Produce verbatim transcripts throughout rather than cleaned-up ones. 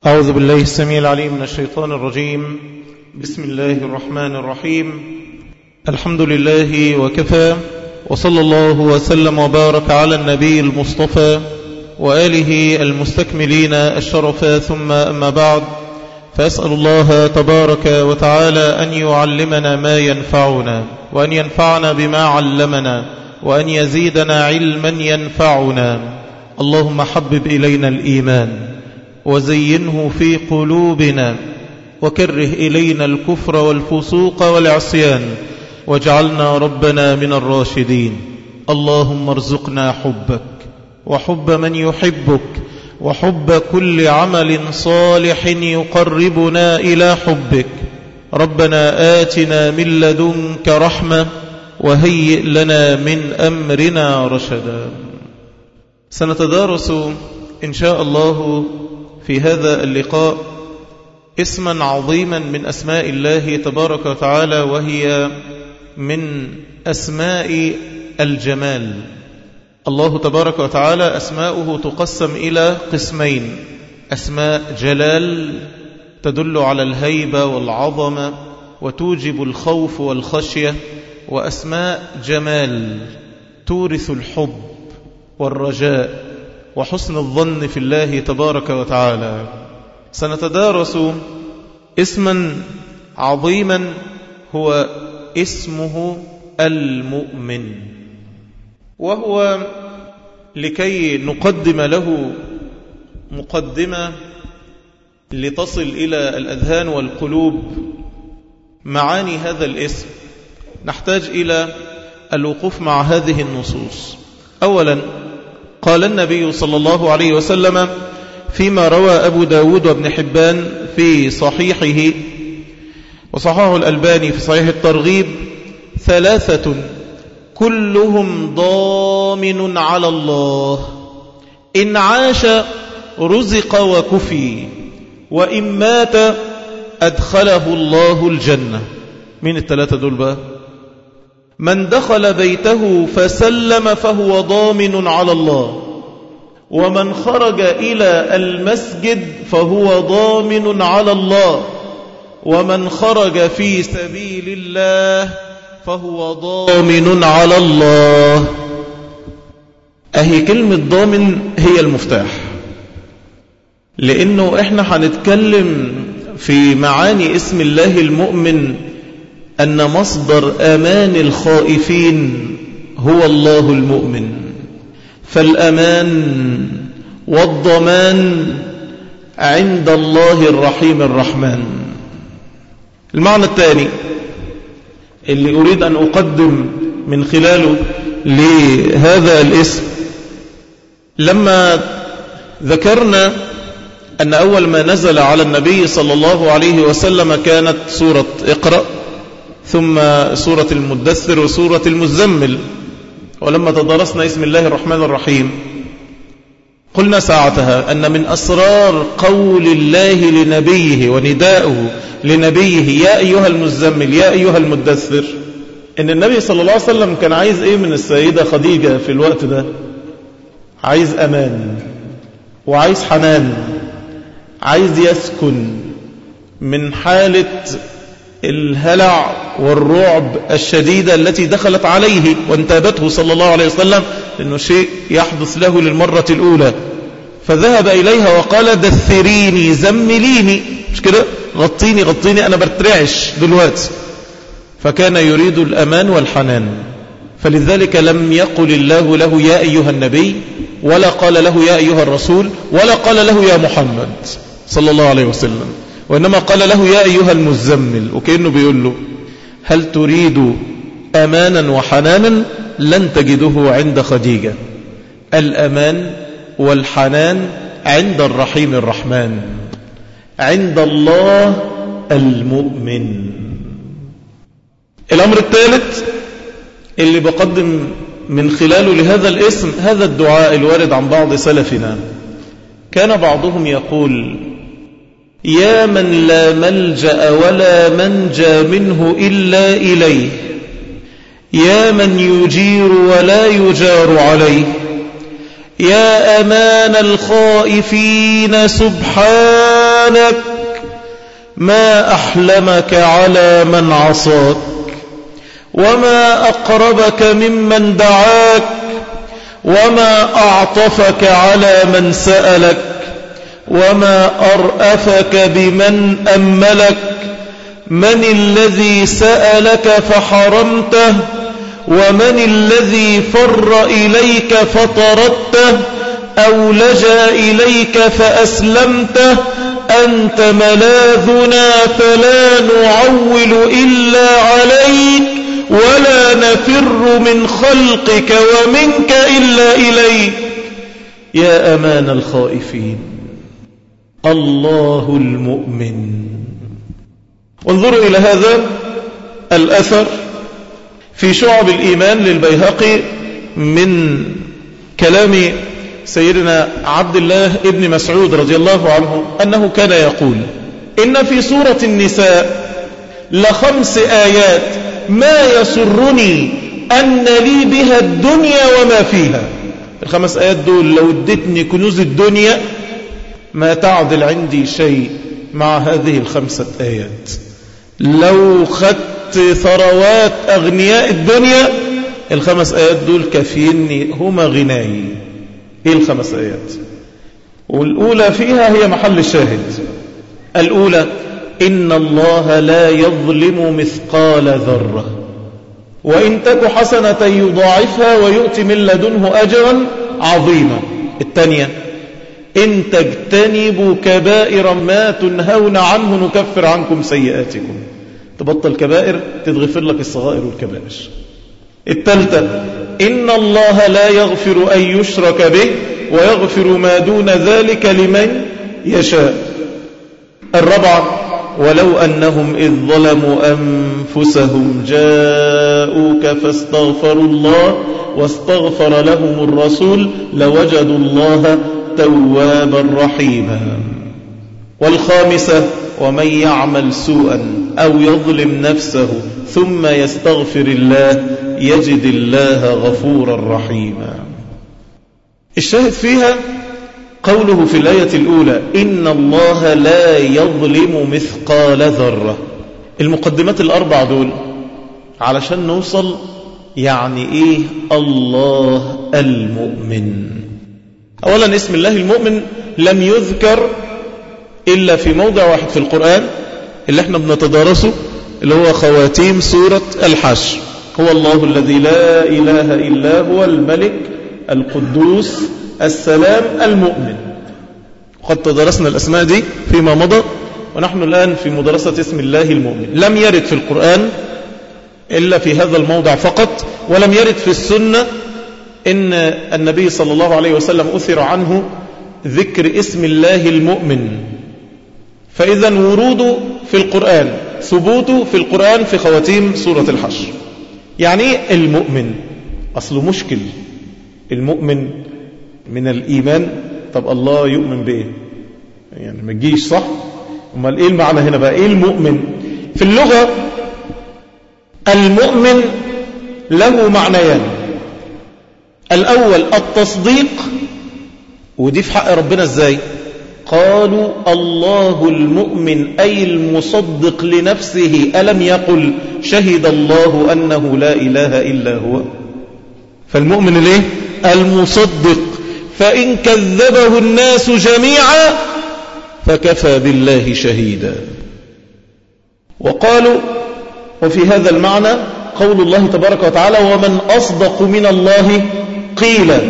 أعوذ بالله السميع العليم من الشيطان الرجيم. بسم الله الرحمن الرحيم. الحمد لله وكفى، وصلى الله وسلم وبارك على النبي المصطفى وآله المستكملين الشرفا، ثم أما بعد، فأسأل الله تبارك وتعالى أن يعلمنا ما ينفعنا، وأن ينفعنا بما علمنا، وأن يزيدنا علما ينفعنا. اللهم حبب إلينا الإيمان وزينه في قلوبنا، وكره إلينا الكفر والفسوق والعصيان، واجعلنا ربنا من الراشدين. اللهم ارزقنا حبك وحب من يحبك وحب كل عمل صالح يقربنا إلى حبك. ربنا آتنا من لدنك رحمة وهيئ لنا من أمرنا رشدا. سنتدارس إن شاء الله في هذا اللقاء اسما عظيما من أسماء الله تبارك وتعالى، وهي من أسماء الجمال. الله تبارك وتعالى أسماؤه تقسم إلى قسمين: أسماء جلال تدل على الهيبة والعظمة وتوجب الخوف والخشية، وأسماء جمال تورث الحب والرجاء وحسن الظن في الله تبارك وتعالى. سنتدارس اسما عظيما هو اسمه المؤمن، وهو لكي نقدم له مقدمة لتصل إلى الأذهان والقلوب معاني هذا الاسم، نحتاج إلى الوقوف مع هذه النصوص. أولا، قال النبي صلى الله عليه وسلم فيما روى أبو داود وابن حبان في صحيحه، وصححه الألباني في صحيح الترغيب: ثلاثة كلهم ضامن على الله، إن عاش رزق وكفي، وإن مات أدخله الله الجنة. من الثلاثة دول بقى؟ من دخل بيته فسلم فهو ضامن على الله، ومن خرج إلى المسجد فهو ضامن على الله، ومن خرج في سبيل الله فهو ضامن على الله. أهي كلمة ضامن هي المفتاح، لأنه إحنا هنتكلم في معاني اسم الله المؤمن أن مصدر أمان الخائفين هو الله المؤمن، فالأمان والضمان عند الله الرحيم الرحمن. المعنى الثاني اللي أريد أن أقدم من خلاله لهذا الاسم، لما ذكرنا أن أول ما نزل على النبي صلى الله عليه وسلم كانت سورة اقرأ، ثم سورة المدثر وسورة المزمل، ولما تدرسنا اسم الله الرحمن الرحيم قلنا ساعتها أن من أسرار قول الله لنبيه ونداؤه لنبيه يا أيها المزمل يا أيها المدثر، أن النبي صلى الله عليه وسلم كان عايز إيه من السيدة خديجة في الوقت ده؟ عايز أمان، وعايز حنان، عايز يسكن من حالة الهلع والرعب الشديدة التي دخلت عليه وانتابته صلى الله عليه وسلم، لأنه شيء يحدث له للمرة الأولى. فذهب إليها وقال دثريني زمليني، مش كده؟ غطيني غطيني أنا برترعش دلوقتي. فكان يريد الأمان والحنان، فلذلك لم يقل الله له يا أيها النبي، ولا قال له يا أيها الرسول، ولا قال له يا محمد صلى الله عليه وسلم، وإنما قال له يا أيها المزمل، وكأنه بيقول له هل تريد أمانا وحنانا؟ لن تجده عند خديجة. الأمان والحنان عند الرحيم الرحمن، عند الله المؤمن. الأمر الثالث اللي بقدم من خلاله لهذا الاسم هذا الدعاء الوارد عن بعض سلفنا. كان بعضهم يقول يا من لا ملجأ ولا منجى منه إلا إليه، يا من يجير ولا يجار عليه، يا أمان الخائفين سبحانك ما أحلمك على من عصاك وما أقربك ممن دعاك وما أعطفك على من سألك وما أرأفك بمن أملك من الذي سألك فحرمته ومن الذي فر إليك فطردته أو لجأ إليك فأسلمته أنت ملاذنا فلا نعول إلا عليك ولا نفر من خلقك ومنك إلا إليك يا أمان الخائفين الله المؤمن. وانظروا إلى هذا الأثر في شعب الإيمان للبيهقي من كلام سيدنا عبد الله ابن مسعود رضي الله عنه أنه كان يقول إن في سورة النساء لخمس آيات ما يسرني أن لي بها الدنيا وما فيها. الخمس آيات دول لو ادتني كنوز الدنيا ما تعدل عندي شيء مع هذه الخمسة آيات. لو خدت ثروات أغنياء الدنيا الخمس آيات دول كافيني هما غناي. ايه الخمس آيات؟ والأولى فيها هي محل الشاهد. الأولى إن الله لا يظلم مثقال ذرة وإن تك حسنة يضاعفها ويؤتي من لدنه أجرا عظيما. الثانية إن تجتنبوا كبائر ما تنهون عنه نكفر عنكم سيئاتكم. تبطل كبائر تتغفر لك الصغائر والكبائر. الثالثة إن الله لا يغفر أن يشرك به ويغفر ما دون ذلك لمن يشاء. الرابعة ولو أنهم إذ ظلموا أنفسهم جاءوك فاستغفروا الله واستغفر لهم الرسول لوجدوا الله توابا رحيما. والخامسة ومن يعمل سوءا أو يظلم نفسه ثم يستغفر الله يجد الله غفورا رحيما. الشاهد فيها قوله في الآية الأولى إن الله لا يظلم مثقال ذرة. المقدمات الأربع دول علشان نوصل يعني إيه الله المؤمن. أولا اسم الله المؤمن لم يذكر إلا في موضع واحد في القرآن اللي احنا بنتدارسه اللي هو خواتيم سورة الحشر. هو الله الذي لا إله إلا هو الملك القدوس السلام المؤمن. وقد تدرسنا الأسماء دي فيما مضى ونحن الآن في مدرسة اسم الله المؤمن. لم يرد في القرآن إلا في هذا الموضع فقط ولم يرد في السنة إن النبي صلى الله عليه وسلم أثر عنه ذكر اسم الله المؤمن. فإذا وروده في القرآن ثبوته في القرآن في خواتيم سورة الحشر. يعني المؤمن أصله مشكل. المؤمن من الإيمان. طب الله يؤمن بإيه؟ يعني ما تجيش صح؟ امال إيه المعنى هنا بقى؟ إيه المؤمن؟ في اللغة المؤمن له معنيان. الأول التصديق ودي في حق ربنا إزاي؟ قالوا الله المؤمن أي المصدق لنفسه ألم يقل شهد الله أنه لا إله إلا هو. فالمؤمن الايه؟ المصدق. فإن كذبه الناس جميعا فكفى بالله شهيدا. وقالوا وفي هذا المعنى قول الله تبارك وتعالى ومن أصدق من الله قيلا.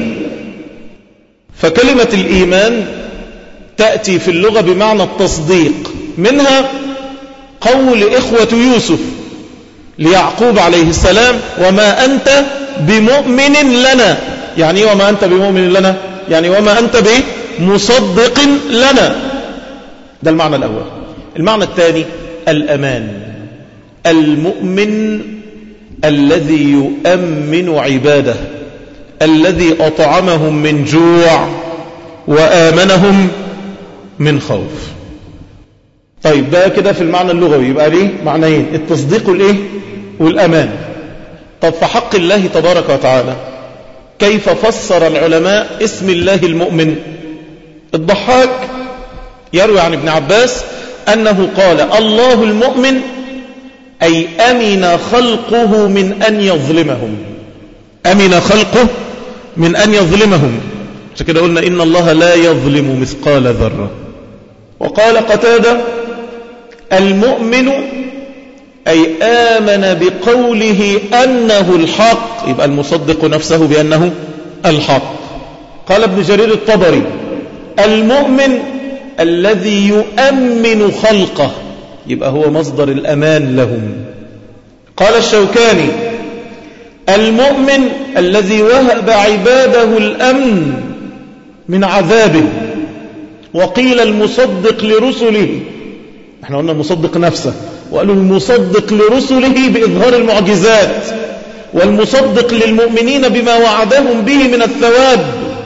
فكلمة الإيمان تأتي في اللغة بمعنى التصديق. منها قول إخوة يوسف ليعقوب عليه السلام وما أنت بمؤمن لنا. يعني وما أنت بمؤمن لنا يعني وما أنت بمصدق لنا. ده المعنى الأول. المعنى الثاني الأمان. المؤمن الذي يؤمن عباده الذي أطعمهم من جوع وآمنهم من خوف. طيب ده كده في المعنى اللغوي يبقى ليه معنيين التصديق والإيه والأمان. طب في حق الله تبارك وتعالى كيف فسر العلماء اسم الله المؤمن؟ الضحاك يروي عن ابن عباس أنه قال الله المؤمن أي أمن خلقه من أن يظلمهم، أمن خلقه من أن يظلمهم. عشان كده قلنا إن الله لا يظلم مثقال ذرة. وقال قتادة المؤمن أي آمن بقوله أنه الحق، يبقى المصدق نفسه بأنه الحق. قال ابن جرير الطبري المؤمن الذي يؤمن خلقه، يبقى هو مصدر الأمان لهم. قال الشوكاني المؤمن الذي وهب عباده الأمن من عذابه. وقيل المصدق لرسله، احنا قلنا المصدق نفسه، وقالوا المصدق لرسله بإظهار المعجزات، والمصدق للمؤمنين بما وعدهم به من الثواب.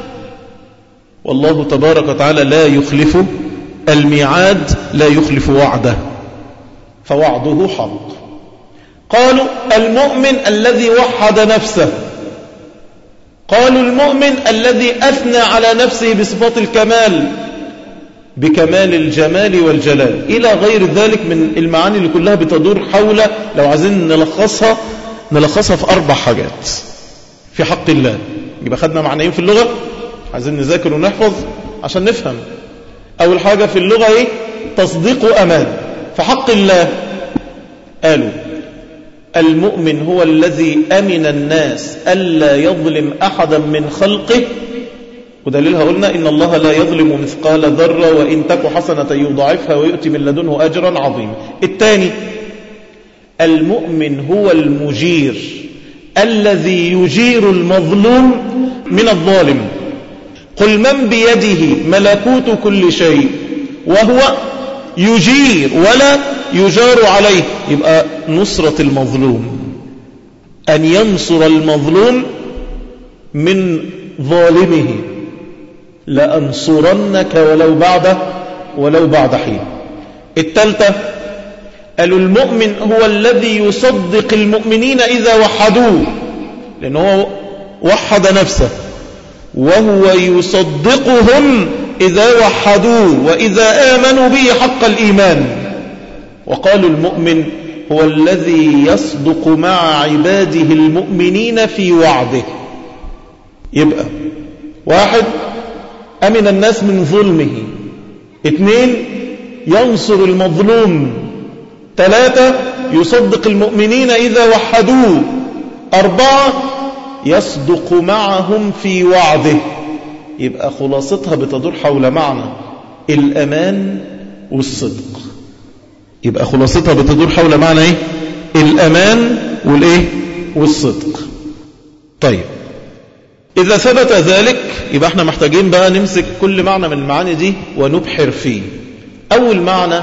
والله تبارك وتعالى لا يخلف الميعاد، لا يخلف وعده، فوعده حق. قالوا المؤمن الذي وحد نفسه، قالوا المؤمن الذي أثنى على نفسه بصفات الكمال، بكمال الجمال والجلال، إلى غير ذلك من المعاني اللي كلها بتدور حول، لو عايزين نلخصها نلخصها في أربع حاجات في حق الله. يبقى خدنا معنيين في اللغة، عايزين نذاكر ونحفظ عشان نفهم. أول حاجة في اللغة إيه؟ تصديق وأمان. في حق الله قالوا المؤمن هو الذي أمن الناس ألا يظلم أحدا من خلقه، ودليلها قلنا إن الله لا يظلم مثقال ذرة وإن تك حسنة يضاعفها ويؤتي من لدنه أجرا عظيما. الثاني المؤمن هو المجير الذي يجير المظلوم من الظالم. قل من بيده ملكوت كل شيء وهو يجير ولا يجار عليه، يبقى نصرة المظلوم، أن ينصر المظلوم من ظالمه، لأنصرنك ولو بعد ولو بعد حين. الثالثة قالوا المؤمن هو الذي يصدق المؤمنين إذا وحدوه، لأنه هو وحد نفسه، وهو يصدقهم إذا وحدوه وإذا آمنوا به حق الإيمان. وقالوا المؤمن هو الذي يصدق مع عباده المؤمنين في وعده. يبقى واحد أمن الناس من ظلمه، اثنين ينصر المظلوم، ثلاثة يصدق المؤمنين إذا وحدوه، أربعة يصدق معهم في وعده. يبقى خلاصتها بتدور حول معنى الأمان والصدق. يبقى خلاصتها بتدور حول معنى إيه؟ الأمان والإيه؟ والصدق. طيب إذا ثبت ذلك يبقى احنا محتاجين بقى نمسك كل معنى من المعاني دي ونبحر فيه. أول معنى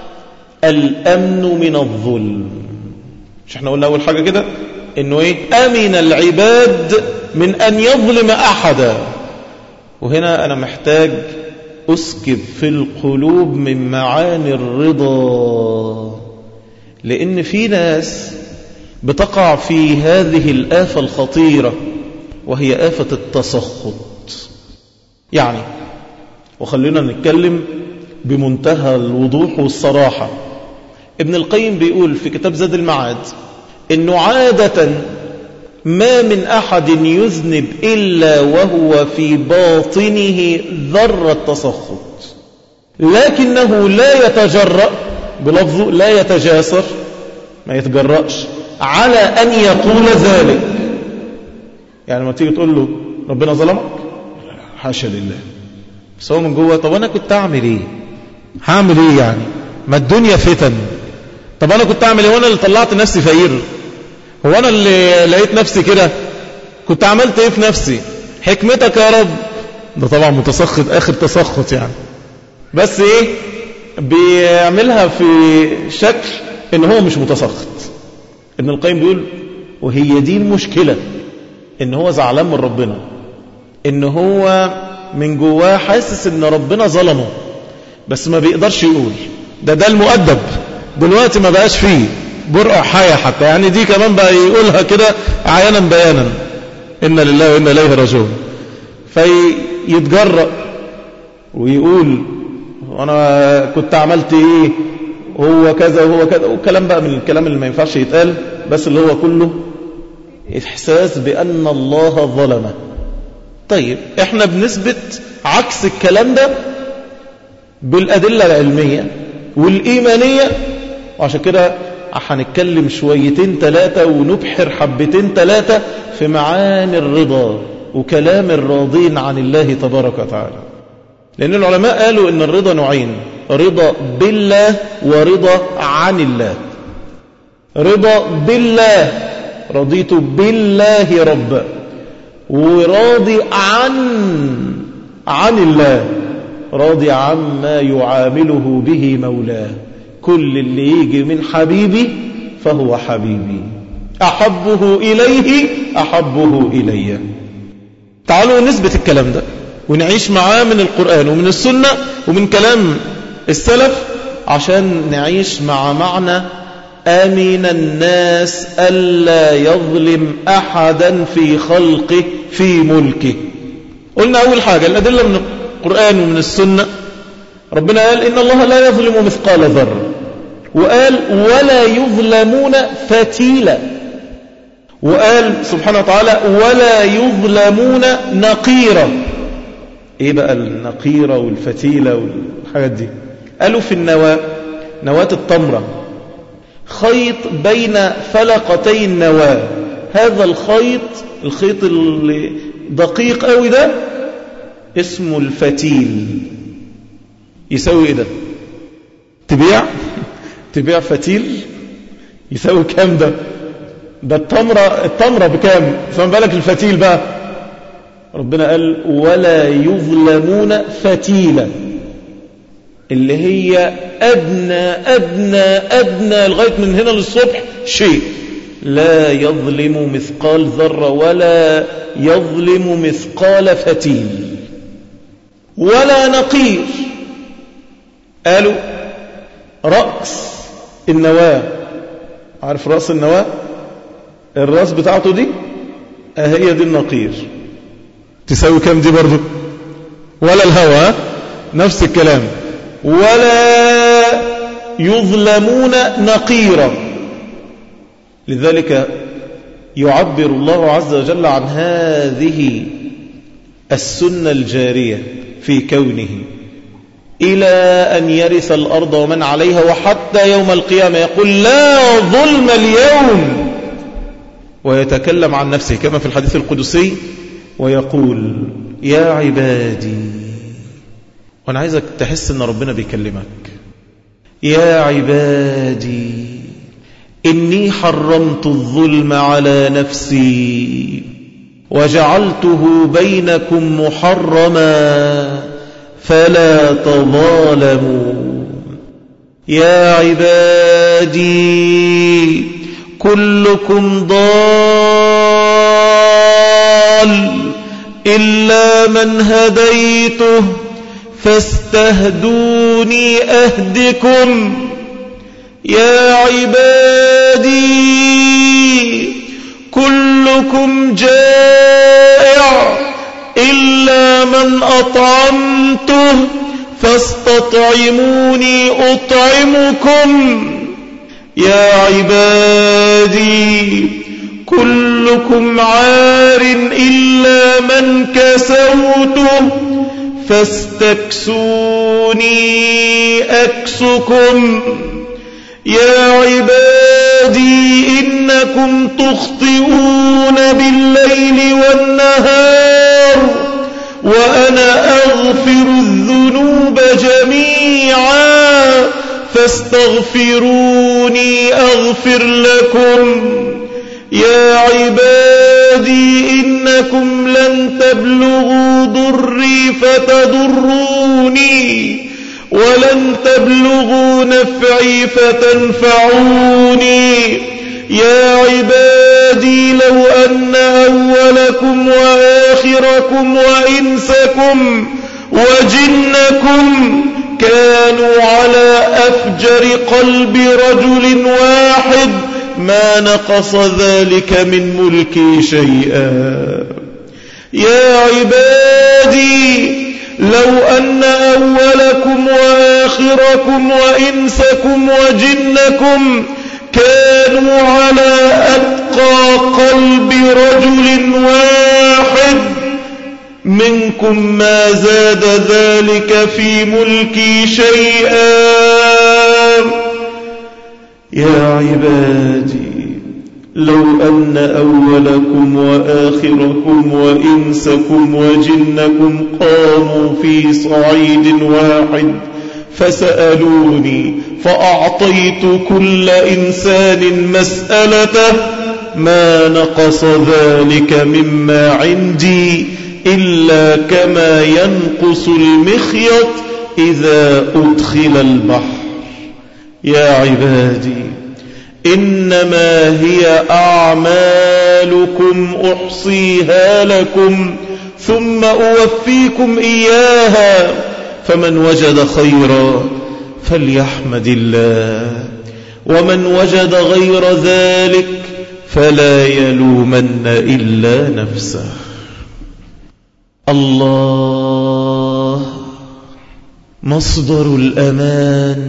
الأمن من الظلم. مش احنا قلنا أول حاجة كده إنه إيه؟ أمن العباد من أن يظلم أحدا. وهنا أنا محتاج أسكب في القلوب من معاني الرضا، لأن في ناس بتقع في هذه الآفة الخطيرة وهي آفة التسخط. يعني وخلينا نتكلم بمنتهى الوضوح والصراحة، ابن القيم بيقول في كتاب زاد المعاد إنه عادة ما من أحد يذنب إلا وهو في باطنه ذرة تسخط، لكنه لا يتجرأ، بلفظه لا يتجاسر، ما يتجرأش على أن يقول ذلك. يعني ما تيجي تقول له ربنا ظلمك، حاشا لله، بس هو من جوه طب أنا كنت أعمل إيه؟ هعمل إيه يعني؟ ما الدنيا فتن. طب أنا كنت أعمل إيه؟ وأنا اللي طلعت نفسي فقير؟ هو أنا اللي لقيت نفسي كده؟ كنت عملت إيه في نفسي؟ حكمتك يا رب. ده طبعا متسخط آخر تسخط يعني، بس إيه بيعملها في شكل إن هو مش متسخط. ابن القيم بيقول وهي دي المشكلة، إن هو زعلان من ربنا، إن هو من جواه حاسس إن ربنا ظلمه، بس ما بيقدرش يقول. ده ده المؤدب دلوقتي ما بقاش فيه برقع حياة حتى، يعني دي كمان بقى يقولها كده عيانا بيانا. إن لله وإنا إليه راجعون، فيتجرأ ويقول أنا كنت عملت إيه، هو كذا وهو كذا، والكلام بقى من الكلام اللي ما ينفعش يتقال، بس اللي هو كله إحساس بأن الله ظلمه. طيب احنا بنثبت عكس الكلام ده بالأدلة العلمية والإيمانية، وعشان كده هنتكلم شويتين ثلاثة ونبحر حبتين ثلاثة في معاني الرضا وكلام الراضين عن الله تبارك وتعالى. لأن العلماء قالوا إن الرضا نوعين، رضا بالله ورضا عن الله. رضا بالله، رضيت بالله رب، وراضي عن عن الله، راضي عما يعامله به مولاه. كل اللي يجي من حبيبي فهو حبيبي، أحبه إليه أحبه إلي. تعالوا نثبت الكلام ده ونعيش معاه من القرآن ومن السنة ومن كلام السلف، عشان نعيش مع معنى آمن الناس ألا يظلم أحدا في خلقه في ملكه. قلنا أول حاجة الأدلة من القرآن ومن السنة. ربنا قال إن الله لا يظلم مثقال ذرة، وقال ولا يظلمون فتيلا، وقال سبحانه وتعالى ولا يظلمون نقيرا. إيه بقى النقيرة والفتيلة والحاجات دي؟ قالوا في النواة، نواة التمرة، خيط بين فلقتي النواة، هذا الخيط الخيط الدقيق قوي ده اسمه الفتيل. يساوي ايه ده؟ تبيع تبيع فتيل يساوي كام ده؟ ده التمرة التمرة بكام؟ فما بالك الفتيل بقى. ربنا قال ولا يظلمون فتيلا، اللي هي أدنى أدنى أدنى لغاية من هنا للصبح شيء. لا يظلم مثقال ذرة ولا يظلم مثقال فتيل ولا نقير. قالوا رأس النواة، عارف رأس النواة الرأس بتاعته دي هي دي النقير. تساوي كام دي برضو؟ ولا الهوى نفس الكلام، ولا يظلمون نقيرا. لذلك يعبر الله عز وجل عن هذه السنة الجارية في كونه إلى أن يرث الأرض ومن عليها وحتى يوم القيامة، يقول لا ظلم اليوم، ويتكلم عن نفسه كما في الحديث القدسي ويقول يا عبادي. وأنا عايزك تحس أن ربنا بيكلمك، يا عبادي إني حرمت الظلم على نفسي وجعلته بينكم محرما فلا تظالموا. يا عبادي كلكم ضال إلا من هديته فاستهدوني أهدكم. يا عبادي كلكم جائع إلا من أطعمته فاستطعموني أطعمكم. يا عبادي كلكم عار إلا من كسوته فاستكسوني أكسكم. يا عبادي إنكم تخطئون بالليل والنهار وأنا أغفر الذنوب جميعا فاستغفروني أغفر لكم. يا عبادي إنكم لن تبلغوا ضري فتضروني ولن تبلغوا نفعي فتنفعوني. يا عبادي لو أن أولكم وآخركم وإنسكم وجنكم كانوا على أفجر قلب رجل واحد ما نقص ذلك من ملكي شيئا. يا عبادي لو أن أولكم وآخركم وإنسكم وجنكم كانوا على أتقى قلب رجل واحد منكم ما زاد ذلك في ملكي شيئا. يا عبادي لو أن أولكم وآخركم وإنسكم وجنكم قاموا في صعيد واحد فسألوني فأعطيت كل إنسان مسألته ما نقص ذلك مما عندي إلا كما ينقص المخيط إذا أدخل البحر. يا عبادي إنما هي أعمالكم أحصيها لكم ثم أوفيكم إياها، فمن وجد خيرا فليحمد الله، ومن وجد غير ذلك فلا يلومن إلا نفسه. الله مصدر الأمان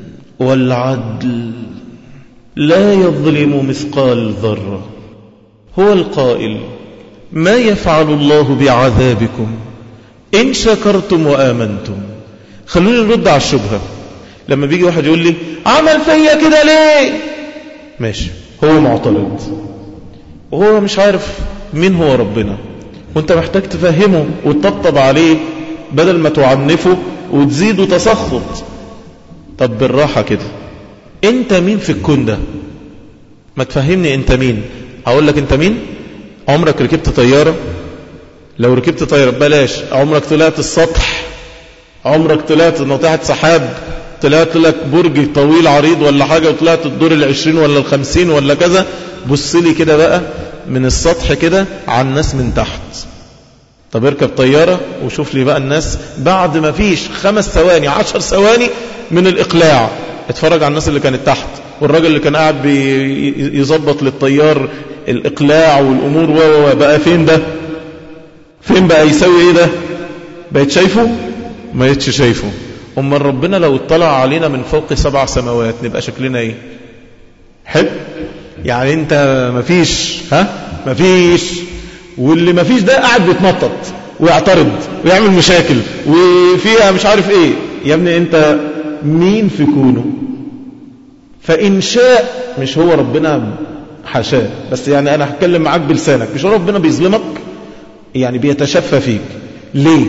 والعدل، لا يظلم مثقال ذرة. هو القائل ما يفعل الله بعذابكم إن شكرتم وآمنتم. خلوني نرد على الشبهة. لما بيجي واحد يقول لي عمل فيا كده ليه، ماشي، هو معترض وهو مش عارف مين هو ربنا، وانت محتاج تفهمه وتطبطب عليه بدل ما تعنفه وتزيده تسخط. طب بالراحة كده، انت مين في الكون ده؟ ما تفهمني انت مين. اقول لك انت مين؟ عمرك ركبت طيارة؟ لو ركبت طيارة بلاش، عمرك طلعت السطح؟ عمرك طلعت ناطحة سحاب؟ طلعت لك برج طويل عريض ولا حاجة وطلعت الدور العشرين ولا الخمسين ولا كذا؟ بص لي كده بقى من السطح كده على الناس من تحت. طب اركب طيارة وشوف لي بقى الناس بعد ما فيش خمس ثواني عشر ثواني من الإقلاع. اتفرج على الناس اللي كانت تحت، والراجل اللي كان قاعد بيظبط للطيار الإقلاع والأمور و بقى فين ده؟ فين بقى؟ يسوي ايه ده؟ بقيت شايفه؟ ما يتش شايفه. أما ربنا لو اطلع علينا من فوق سبع سماوات نبقى شكلنا ايه؟ حلو؟ يعني انت مفيش، ها؟ مفيش، واللي مفيش ده قاعد بيتنطط ويعترض ويعمل مشاكل وفيها مش عارف ايه. يا ابني انت مين في كونه؟ فإن شاء، مش هو ربنا حاشاه، بس يعني انا هتكلم معاك بلسانك، مش هو ربنا بيظلمك؟ يعني بيتشفى فيك ليه؟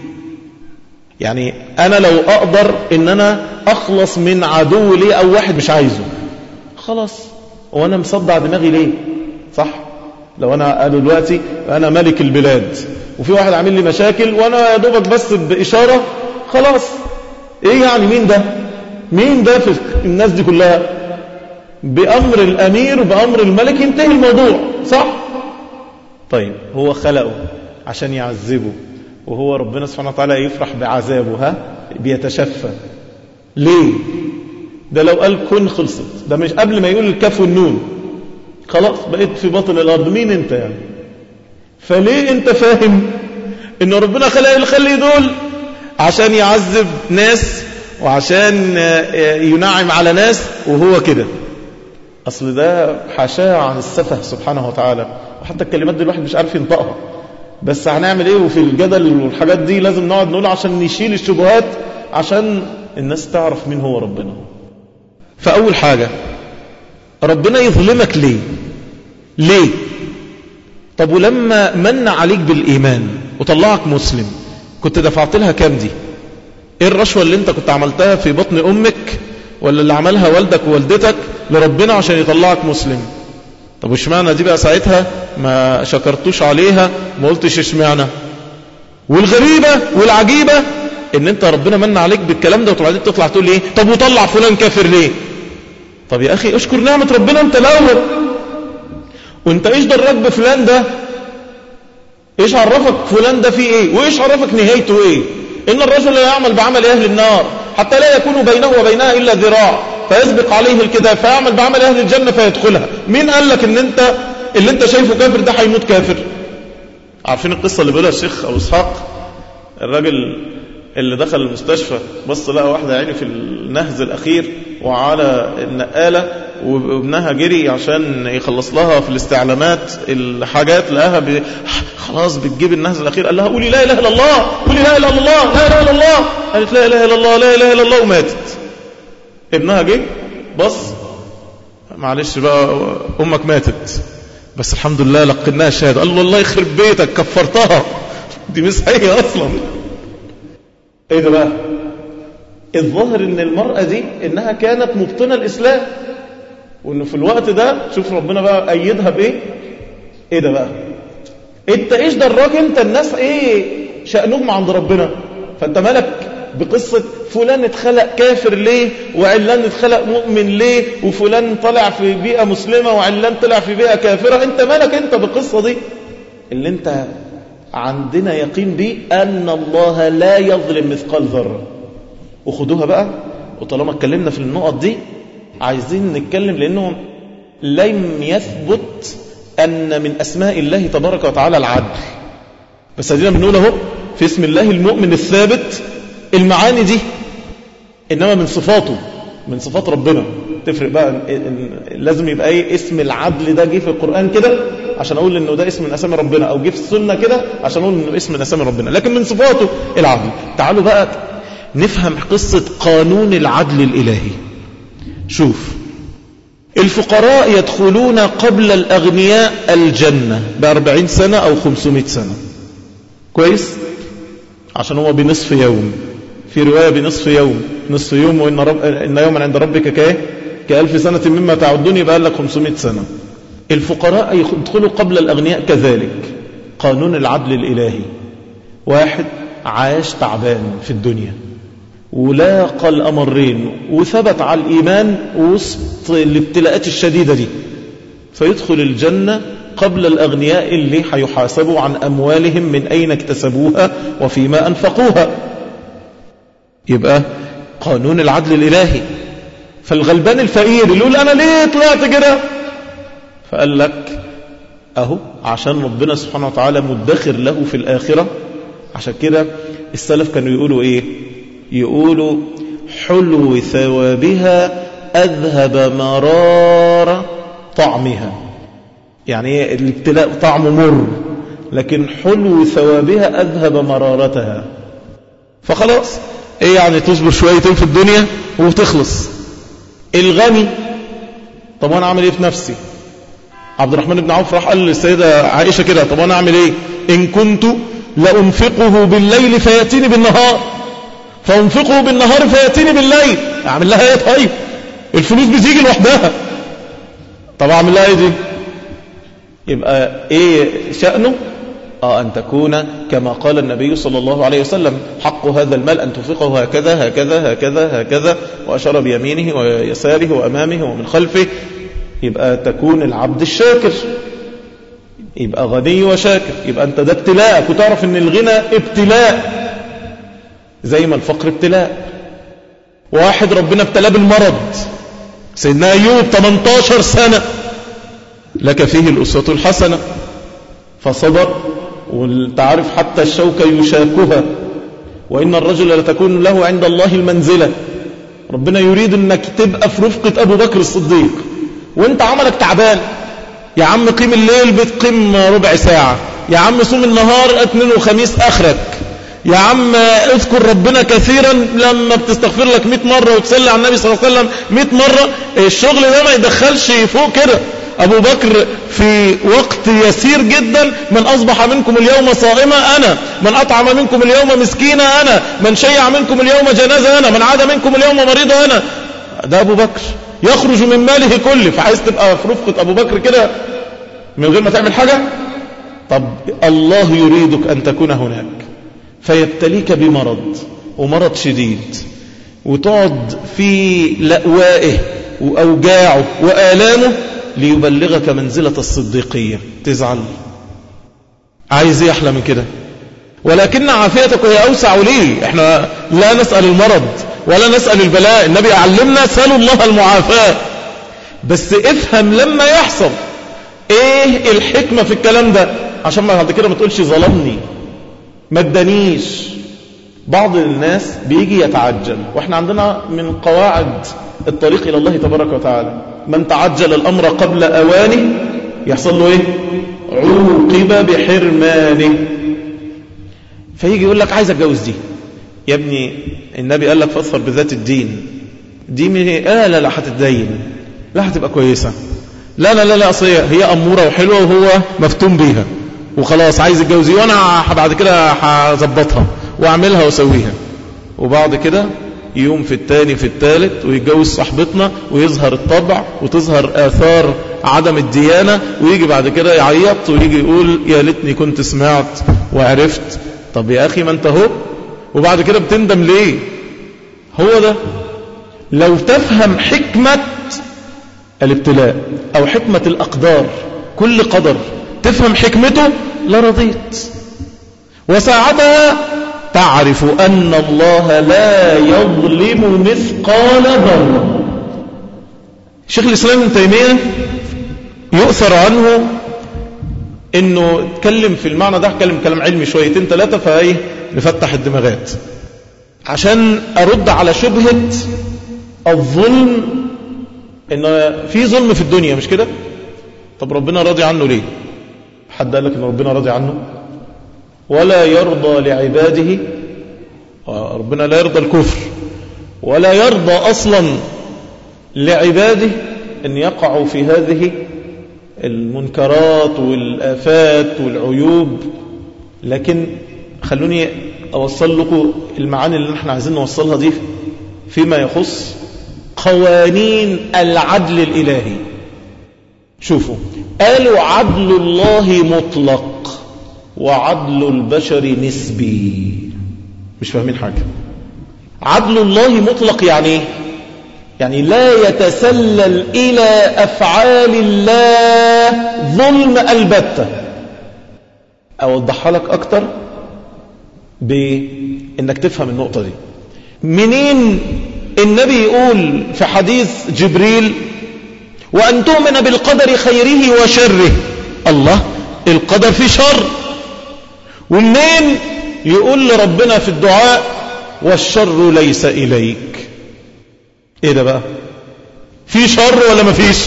يعني انا لو اقدر ان انا اخلص من عدو ليه او واحد مش عايزه، خلاص، وانا مصدع دماغي ليه؟ صح؟ لو انا دلوقتي انا ملك البلاد وفي واحد عامل لي مشاكل وانا يا دوبك بس باشاره، خلاص، ايه يعني مين ده؟ مين ده في الناس دي كلها؟ بامر الامير بامر الملك ينتهي الموضوع، صح؟ طيب هو خلقه عشان يعذبه، وهو ربنا سبحانه وتعالى يفرح بعذابه، ها؟ بيتشفى ليه؟ ده لو قال كن خلصت، ده مش قبل ما يقول الكاف والنون، خلاص بقيت في باطن الأرض. مين انت يعني؟ فليه انت فاهم ان ربنا خلق الخلي دول عشان يعذب ناس وعشان ينعم على ناس وهو كده؟ اصل ده حاشاه عن السفه سبحانه وتعالى، وحتى الكلمات دي الواحد مش عارف ينطقها، بس هنعمل ايه؟ وفي الجدل والحاجات دي لازم نقعد نقول عشان نشيل الشبهات، عشان الناس تعرف مين هو ربنا. فأول حاجة، ربنا يظلمك ليه؟ ليه؟ طب ولما من عليك بالإيمان وطلعك مسلم كنت دفعت لها كام دي؟ ايه الرشوة اللي انت كنت عملتها في بطن أمك ولا اللي عملها والدك ووالدتك لربنا عشان يطلعك مسلم؟ طب اشمعنى دي بقى ساعتها ما شكرتوش عليها، ما قلتش اشمعنى؟ والغريبة والعجيبة ان انت ربنا من عليك بالكلام ده وبعدين تطلع تقول ايه؟ طب وطلع فلان كافر ليه؟ طب يا اخي اشكر نعمة ربنا انت الاول، وانت ايش دراك بفلان ده؟ ايش عرفك فلان ده فيه ايه؟ وايش عرفك نهايته ايه؟ ان الرجل لا يعمل بعمل اهل النار حتى لا يكون بينه وبينها الا ذراع، فيسبق عليه الكتاب فيعمل بعمل أهل الجنة فيدخلها. مين قال لك ان انت اللي انت شايفه كافر ده هيموت كافر؟ عارفين القصة اللي بيقولها الشيخ أبو إسحاق؟ الراجل اللي دخل المستشفى بص لقى واحدة عيني في النهز الأخير وعلى النقالة وابنها جري عشان يخلص لها في الاستعلامات الحاجات، لقاها ب... خلاص بتجيب النهز الأخير، قال لها قولي لا إله إلا الله، قولي لا إله إلا الله، لا إله إلا الله. قالت لا إله إلا الله، لا إله إلا الله، وماتت. ابنها جه بص، معلش بقى أمك ماتت بس الحمد لله لقناها الشهادة. قال له الله يخرب بيتك كفرتها، دي مسيحية أصلا. ايه ده بقى؟ الظاهر ان المرأة دي انها كانت مبطنة الاسلام، وانه في الوقت ده شوف ربنا بقى ايدها بايه. ايه ده بقى؟ انت ايش دراك انت الناس ايه شأنهم عند ربنا؟ فانت مالك بقصة فلان اتخلق كافر ليه وعلان اتخلق مؤمن ليه وفلان طلع في بيئة مسلمة وعلان طلع في بيئة كافرة؟ انت مالك انت بالقصة دي؟ اللي انت عندنا يقين به أن الله لا يظلم مثقال ذرة. وخدوها بقى، وطالما اتكلمنا في النقط دي عايزين نتكلم، لأنه لم يثبت أن من أسماء الله تبارك وتعالى العدل، بس هدينا بنقول اهو في اسم الله المؤمن الثابت المعاني دي، إنما من صفاته، من صفات ربنا تفرق بقى. لازم يبقى ايه اسم العدل ده جه في القرآن كده عشان اقول انه ده اسم من اسامي ربنا، او جه في السنة كده عشان اقول انه اسم من اسامي ربنا، لكن من صفاته العدل. تعالوا بقى نفهم قصة قانون العدل الالهي. شوف، الفقراء يدخلون قبل الاغنياء الجنة باربعين سنة او خمسمائة سنة، كويس؟ عشان هو بنصف يوم، في رواية بنصف يوم، نصف يوم وإن رب... إن يوما عند ربك كايه كألف سنة مما تعدون، يبقى لك خمسمائة سنة. الفقراء يدخلوا قبل الأغنياء كذلك. قانون العدل الإلهي، واحد عاش تعبان في الدنيا ولاقى الأمرين وثبت على الإيمان وسط الابتلاءات الشديدة دي، فيدخل الجنة قبل الأغنياء اللي هيحاسبوا عن أموالهم من أين اكتسبوها وفيما أنفقوها. يبقى قانون العدل الإلهي. فالغلبان الفقير يقول أنا ليه طلعت كده؟ فقال لك أهو عشان ربنا سبحانه وتعالى مدخر له في الآخرة. عشان كده السلف كانوا يقولوا إيه؟ يقولوا حلو ثوابها أذهب مرار طعمها. يعني الابتلاء طعمه مر، لكن حلو ثوابها أذهب مرارتها. فخلاص ايه يعني تصبر شويتين في الدنيا وتخلص. الغني طب انا اعمل ايه في نفسي؟ عبد الرحمن بن عوف راح قال للسيدة عائشة كده، طب انا اعمل ايه؟ ان كنت لأنفقه بالليل فيأتيني بالنهار، فأنفقه بالنهار فيأتيني بالليل. اعمل لها ايه طيب؟ الفلوس بتيجي لوحدها، طب اعمل لها ايه دي؟ يبقى ايه شأنه؟ آه أن تكون كما قال النبي صلى الله عليه وسلم حق هذا المال أن تنفقه هكذا هكذا هكذا هكذا، وأشار بيمينه ويساره وأمامه ومن خلفه. يبقى تكون العبد الشاكر، يبقى غني وشاكر. يبقى أنت ده ابتلاءك، وتعرف أن الغنى ابتلاء زي ما الفقر ابتلاء. واحد ربنا ابتلاه بالمرض، سيدنا أيوب ثمانية عشر سنة لك فيه الأسوة الحسنة، فصبر. وتعرف حتى الشوكة يشاكها، وإن الرجل لتكون له عند الله المنزلة. ربنا يريد أنك تبقى في رفقة أبو بكر الصديق وانت عملك تعبان. يا عم قيم الليل بتقيم ربع ساعة، يا عم صوم النهار اثنين وخميس آخرك، يا عم اذكر ربنا كثيرا لما بتستغفر لك مئة مرة وتصلي على النبي صلى الله عليه وسلم مئة مرة. الشغل ده ما يدخلش فوق كده. أبو بكر في وقت يسير جدا، من أصبح منكم اليوم صائما أنا، من أطعم منكم اليوم مسكينا أنا، من شيع منكم اليوم جنازة أنا، من عاد منكم اليوم مريضا أنا. ده أبو بكر يخرج من ماله كله. فعايز تبقى في رفقة أبو بكر كده من غير ما تعمل حاجة؟ طب الله يريدك أن تكون هناك، فيبتليك بمرض، ومرض شديد، وتقعد في لأوائه وأوجاعه وآلامه ليبلغك منزلة الصديقية. تزعل؟ عايز ايه احلى من كده؟ ولكن عافيتك هي اوسع لي. احنا لا نسأل المرض ولا نسأل البلاء. النبي علمنا سألوا الله المعافاة، بس افهم لما يحصل ايه الحكمة في الكلام ده، عشان ما بعد كده ما تقولش ظلمني ما ادانيش. بعض الناس بيجي يتعجل، واحنا عندنا من قواعد الطريق الى الله تبارك وتعالى من تعجل الامر قبل اوانه يحصل له ايه؟ عوقب بحرمانه. فيجي يقول لك عايز اتجوز دي. يا ابني النبي قال لك فاظفر بذات الدين. دي من اه لا لا هتتدين، لا هتبقى كويسه، لا لا لا لا اصل هي اموره وحلوه وهو مفتون بيها وخلاص عايز يتجوز، وانا بعد كده هظبطها واعملها واسويها. وبعد كده يوم في الثاني في الثالث ويتجوز صاحبتنا ويظهر الطبع وتظهر آثار عدم الديانة، ويجي بعد كده يعيط ويجي يقول يا ليتني كنت سمعت وعرفت. طب يا أخي ما انت هو، وبعد كده بتندم ليه؟ هو ده. لو تفهم حكمة الابتلاء أو حكمة الأقدار، كل قدر تفهم حكمته لرضيت، وساعتها تعرف أن الله لا يظلم مثقال ذرة. شيخ الإسلام ابن تيمية يؤثر عنه انه اتكلم في المعنى ده، اتكلم كلام علمي شويتين ثلاثة، فايه نفتح الدماغات عشان ارد على شبهة الظلم. ان في ظلم في الدنيا مش كده؟ طب ربنا راضي عنه ليه؟ حد قال لك ان ربنا راضي عنه؟ ولا يرضى لعباده، ربنا لا يرضى الكفر ولا يرضى اصلا لعباده ان يقعوا في هذه المنكرات والآفات والعيوب. لكن خلوني أوصل لكم المعاني اللي احنا عايزين نوصلها دي فيما يخص قوانين العدل الإلهي. شوفوا، قالوا عدل الله مطلق وعدل البشر نسبي. مش فاهمين حاجة. عدل الله مطلق يعني ايه؟ يعني لا يتسلل إلى أفعال الله ظلم البتة. أوضحها لك أكتر بأنك تفهم النقطة دي. منين النبي يقول في حديث جبريل وأن تؤمن بالقدر خيره وشره؟ الله، القدر فيه شر. ومنين يقول لربنا في الدعاء والشر ليس إليك؟ ايه ده بقى؟ في شر ولا ما فيش؟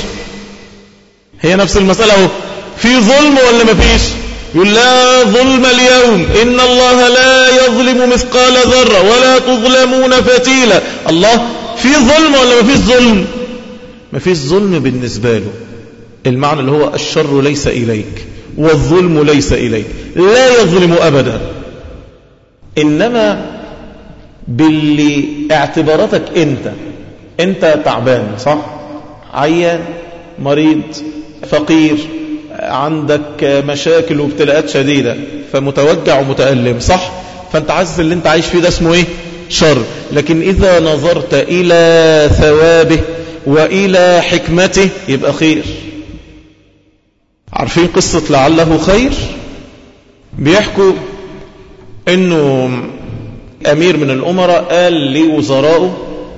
هي نفس المسألة اهو. في ظلم ولا ما فيش؟ يقول لا ظلم اليوم إن الله لا يظلم مثقال ذرة ولا تظلمون فتيلة. الله، في ظلم ولا ما فيش ظلم؟ ما فيش ظلم بالنسبة له. المعنى اللي هو الشر ليس إليك والظلم ليس إليك، لا يظلم أبدا. إنما باللي اعتباراتك انت انت تعبان، صح؟ عيان، مريض، فقير، عندك مشاكل وابتلاءات شديدة، فمتوجع ومتألم، صح؟ فانت عايز اللي انت عايش فيه ده اسمه ايه؟ شر. لكن اذا نظرت الى ثوابه والى حكمته يبقى خير. عارفين قصة لعله خير؟ بيحكوا انه امير من الامراء قال لوزرائه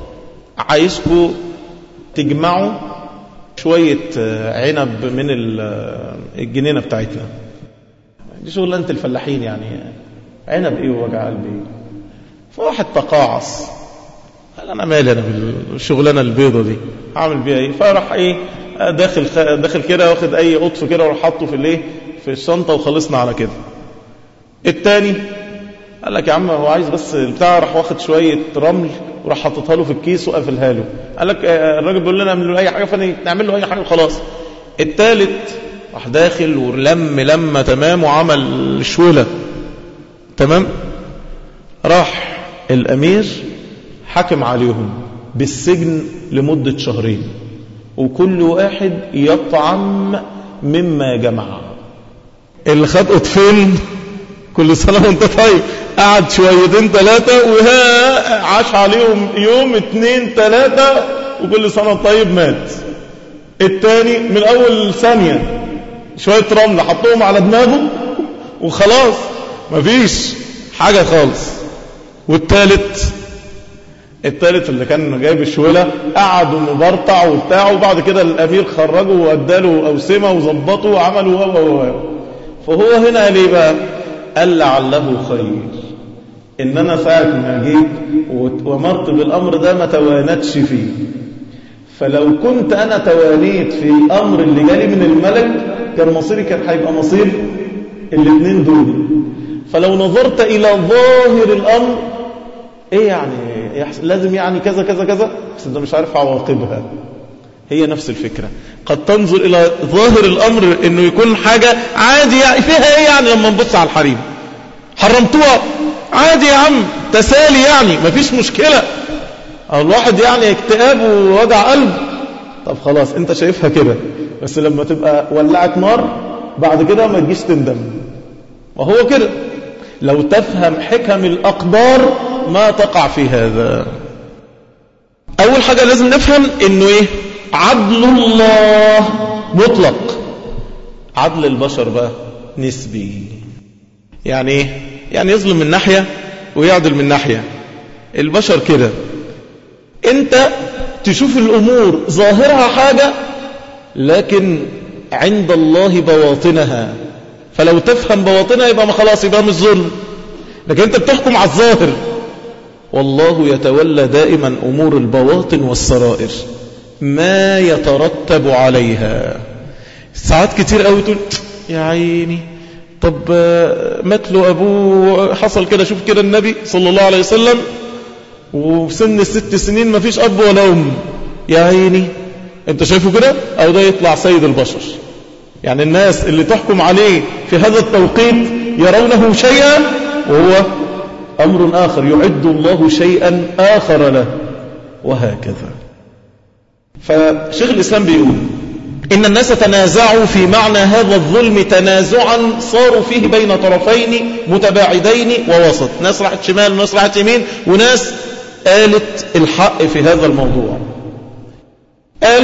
عايزكم تجمعوا شوية عنب من الجنينة بتاعتنا. دي شغلانة الفلاحين يعني، عنب ايه ووجع قلبي. فواحد تقاعص قال انا مالي انا بالشغلانة البيضة دي، اعمل بيها ايه؟ فراح ايه داخل داخل كده واخد اي قطف كده وراح حاطه في الايه في الشنطة وخلصنا على كده. التاني قال لك يا عم هو عايز بس البتاع، راح واخد شوية رمل وراح حطتها له في الكيس وقفلها له. قال لك الراجل بيقول لنا نعمل له اي حاجة فنعمل له اي حاجة وخلاص. الثالث راح داخل ولم لما تمام وعمل شولة تمام. راح الامير حكم عليهم بالسجن لمدة شهرين، وكل واحد يطعم مما جمع. اللي خد قطفين كل سنة وانت طيب قعد شويتين ثلاثة وها عاش عليهم يوم اتنين ثلاثة وكل سنة طيب مات. التاني من اول ثانية شوية رمل حطوهم على دماغه وخلاص مفيش حاجة خالص. والتالت الثالث اللي كان جايب الشولة قعدوا مبرطع وبتاع، وبعد كده الأمير خرجه واداله أوسمة وظبطه وعملوا هو هو. فهو هنا ليه بقى؟ قال لعله خير إن أنا ساعة ما جيت ومرت بالأمر ده ما توانتش فيه، فلو كنت أنا توانيت في الأمر اللي جالي من الملك كان مصيري كان هيبقى مصير الاثنين دول. فلو نظرت إلى ظاهر الأمر إيه يعني لازم يعني كذا كذا كذا، بس أنت مش عارف عواقبها. هي نفس الفكرة، قد تنظر إلى ظاهر الأمر إنه يكون حاجة عادي، يعني فيها إيه يعني لما نبص على الحريم حرمتوها عادي يا عم تسالي يعني مفيش مشكلة، أو الواحد يعني اكتئاب ووجع قلب، طب خلاص انت شايفها كده، بس لما تبقى ولعت نار بعد كده ما تجيش تندم. وهو كده لو تفهم حكم الأقدار ما تقع في هذا. أول حاجة لازم نفهم إنه إيه؟ عدل الله مطلق، عدل البشر بقى نسبي. يعني إيه؟ يعني يظلم من ناحية ويعدل من ناحية. البشر كده انت تشوف الأمور ظاهرها حاجة لكن عند الله بواطنها، فلو تفهم بواطنها يبقى ما خلاص يبقى مش ظلم، لكن انت بتحكم على الظاهر. والله يتولى دائما أمور البواطن والسرائر ما يترتب عليها. ساعات كتير قوي تقول يا عيني طب مات له أبوه حصل كده، شوف كده النبي صلى الله عليه وسلم وسن الست سنين ما فيش أب ولا أم، يا عيني انت شايفه كده، أو ده يطلع سيد البشر. يعني الناس اللي تحكم عليه في هذا التوقيت يرونه شيئا وهو أمر آخر، يعد الله شيئا آخر له، وهكذا. فشيخ الإسلام بيقول إن الناس تنازعوا في معنى هذا الظلم تنازعا صاروا فيه بين طرفين متباعدين ووسط، ناس راحت شمال وناس راحت يمين، وناس قالت الحق في هذا الموضوع. قال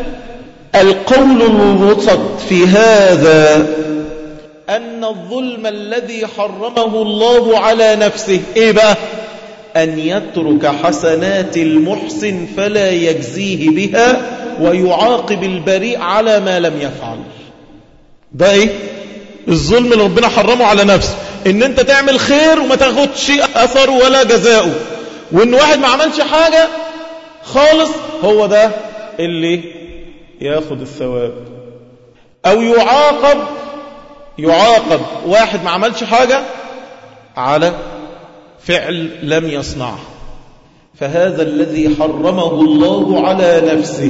القول الوسط في هذا أن الظلم الذي حرمه الله على نفسه إيه بقى؟ أن يترك حسنات المحسن فلا يجزيه بها ويعاقب البريء على ما لم يفعل. ده إيه؟ الظلم اللي ربنا حرمه على نفسه، إن أنت تعمل خير وما تاخدش أثر ولا جزاؤه، وإن واحد ما عملش حاجة خالص هو ده اللي ياخد الثواب. أو يعاقب يعاقب واحد ما عملش حاجة على فعل لم يصنعه، فهذا الذي حرمه الله على نفسه.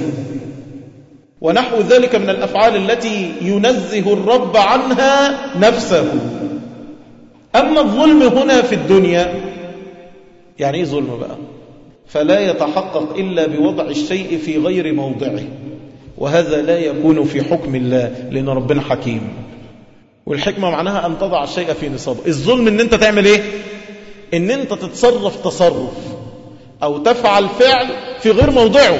ونحو ذلك من الأفعال التي ينزه الرب عنها نفسه. أما الظلم هنا في الدنيا يعني إيه ظلم بقى؟ فلا يتحقق إلا بوضع الشيء في غير موضعه، وهذا لا يكون في حكم الله لأن ربنا حكيم، والحكمة معناها أن تضع الشيء في نصابه. الظلم إن أنت تعمل إيه؟ إن أنت تتصرف تصرف أو تفعل فعل في غير موضعه.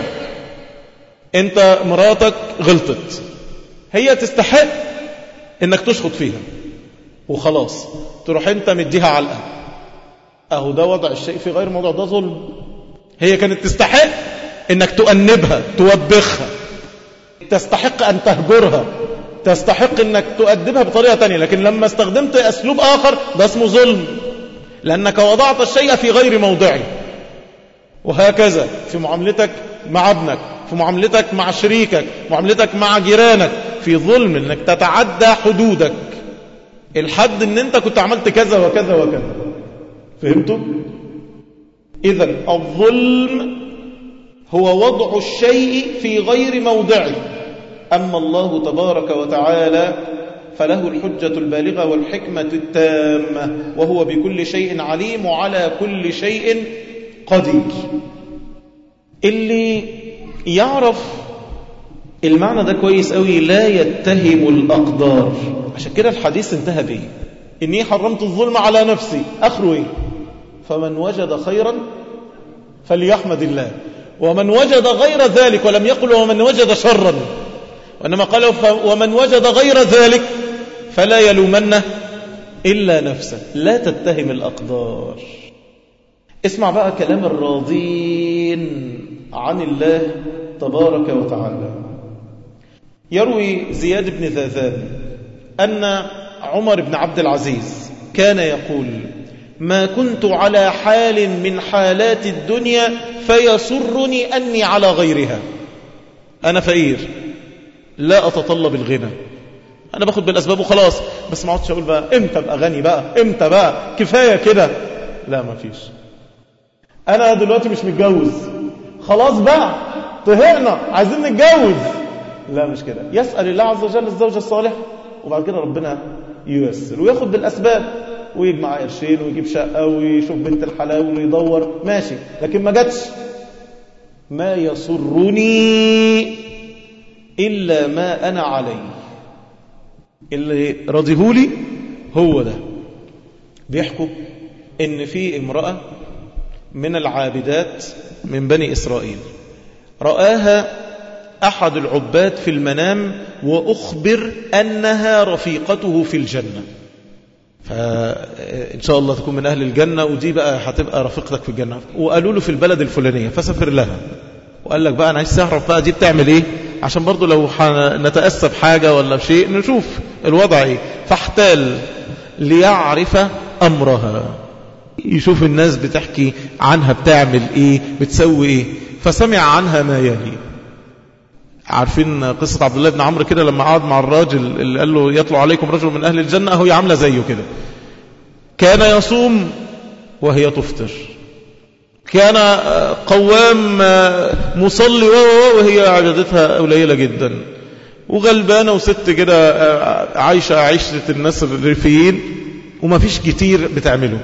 أنت مراتك غلطت، هي تستحق إنك تشخط فيها وخلاص، تروح أنت مديها علقة، أهو ده وضع الشيء في غير موضعه، ده ظلم. هي كانت تستحق إنك تؤنبها توبخها، تستحق أن تهجرها، تستحق أنك تؤدبها بطريقة تانية، لكن لما استخدمت أسلوب آخر ده اسمه ظلم، لأنك وضعت الشيء في غير موضعه. وهكذا في معاملتك مع ابنك، في معاملتك مع شريكك، معاملتك مع جيرانك، في ظلم أنك تتعدى حدودك، الحد أن أنت كنت عملت كذا وكذا وكذا. فهمتوا؟ إذن الظلم هو وضع الشيء في غير موضعه. أما الله تبارك وتعالى فله الحجة البالغة والحكمة التامة، وهو بكل شيء عليم وعلى كل شيء قدير. اللي يعرف المعنى ده كويس قوي لا يتهم الأقدار. عشان كده الحديث انتهى به إني حرمت الظلم على نفسي، آخره إيه؟ فمن وجد خيرا فليحمد الله، ومن وجد غير ذلك، ولم يقل ومن وجد شرا، وإنما قال ومن وجد غير ذلك فلا يلومن إلا نفسه. لا تتهم الأقدار. اسمع بقى كلام الراضين عن الله تبارك وتعالى. يروي زياد بن ذاذان أن عمر بن عبد العزيز كان يقول: ما كنت على حال من حالات الدنيا فيسرني أني على غيرها. أنا فقير لا أتطلب الغنى، أنا باخد بالأسباب وخلاص، بس ما عدتش أقول بقى إمتى أبقى غني بقى، إمتى بقى، كفاية كده. لا، ما فيش. أنا دلوقتي مش متجوز، خلاص بقى طهقنا عايزين نتجوز. لا، مش كده. يسأل الله عز وجل الزوجة الصالحة، وبعد كده ربنا ييسر وياخد بالأسباب ويجمع قرشين ويجيب شقة ويشوف بنت الحلال ويدور، ماشي. لكن ما جاتش. ما يسرني إلا ما أنا عليه، اللي رضيهولي هو ده. بيحكوا إن في امرأة من العابدات من بني إسرائيل رآها أحد العباد في المنام وأخبر أنها رفيقته في الجنة، فإن شاء الله تكون من أهل الجنة، ودي بقى هتبقى رفيقتك في الجنة. وقالوا له في البلد الفلانية، فسافر لها وقال لك بقى أنا عايز أعرف بقى دي بتعمل إيه، عشان برضو لو نتأسف حاجة ولا شيء نشوف الوضع إيه. فاحتال ليعرف أمرها، يشوف الناس بتحكي عنها بتعمل إيه، بتسوي إيه. فسمع عنها ما يلي. عارفين قصة عبد الله بن عمرو كده لما قعد مع الراجل اللي قال له يطلع عليكم رجل من أهل الجنة، هو عاملة زيه كده. كان يصوم وهي تفطر، كان قوام مصلي وهي عبادتها قليلة جدا، وغلبانة وست كده عايشة عيشة الناس الريفيين وما فيش كتير بتعمله.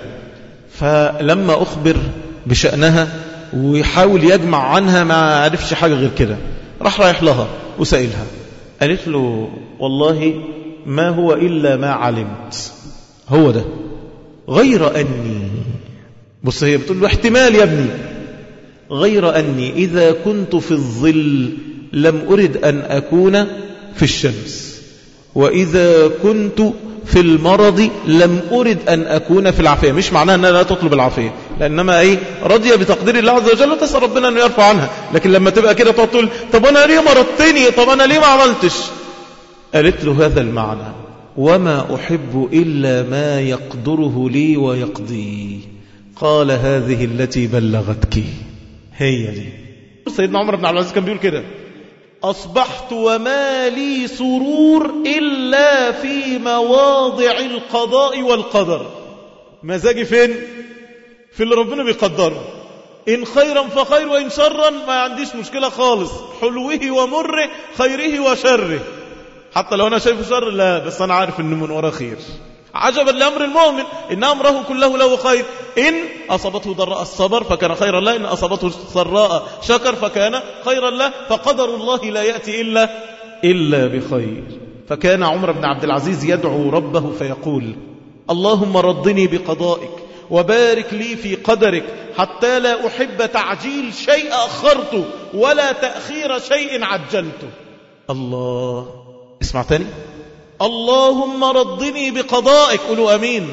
فلما أخبر بشأنها ويحاول يجمع عنها ما عرفش حاجة غير كده، راح رايح لها وسائلها. قالت له والله ما هو إلا ما علمت، هو ده، غير أني، بص هي بتقول له احتمال يا ابني، غير أني إذا كنت في الظل لم أرد أن أكون في الشمس، وإذا كنت في المرض لم أرد أن أكون في العافية. مش معناها أنها لا تطلب العافية، لأنما أي رضي بتقدير الله عز وجل وتسأل ربنا أن يرفع عنها. لكن لما تبقى كده تقول طب أنا ليه مرضتني، طب أنا ليه ما عملتش. قالت له هذا المعنى، وما أحب إلا ما يقدره لي ويقضي. قال هذه التي بلغتك، هي دي. سيدنا عمر بن عبد العزيز كان بيقول كده: أصبحت وما لي سرور إلا في مواضع القضاء والقدر. مزاجي فين؟ في اللي ربنا بيقدره. إن خيرا فخير وإن شرا ما عنديش مشكلة خالص، حلوه ومره، خيره وشره. حتى لو أنا شايف شر، لا بس أنا عارف إنه من وراء خير. عجبا لأمر المؤمن إن أمره كله له خير، إن أصابته ضراء الصبر فكان خيرا له، إن أصابته سراء شكر فكان خيرا له، فقدر الله لا يأتي إلا إلا بخير. فكان عمر بن عبد العزيز يدعو ربه فيقول: اللهم رضني بقضائك وبارك لي في قدرك، حتى لا أحب تعجيل شيء أخرته ولا تأخير شيء عجلته. الله، اسمع تاني: اللهم رضني بقضائك، قولوا أمين،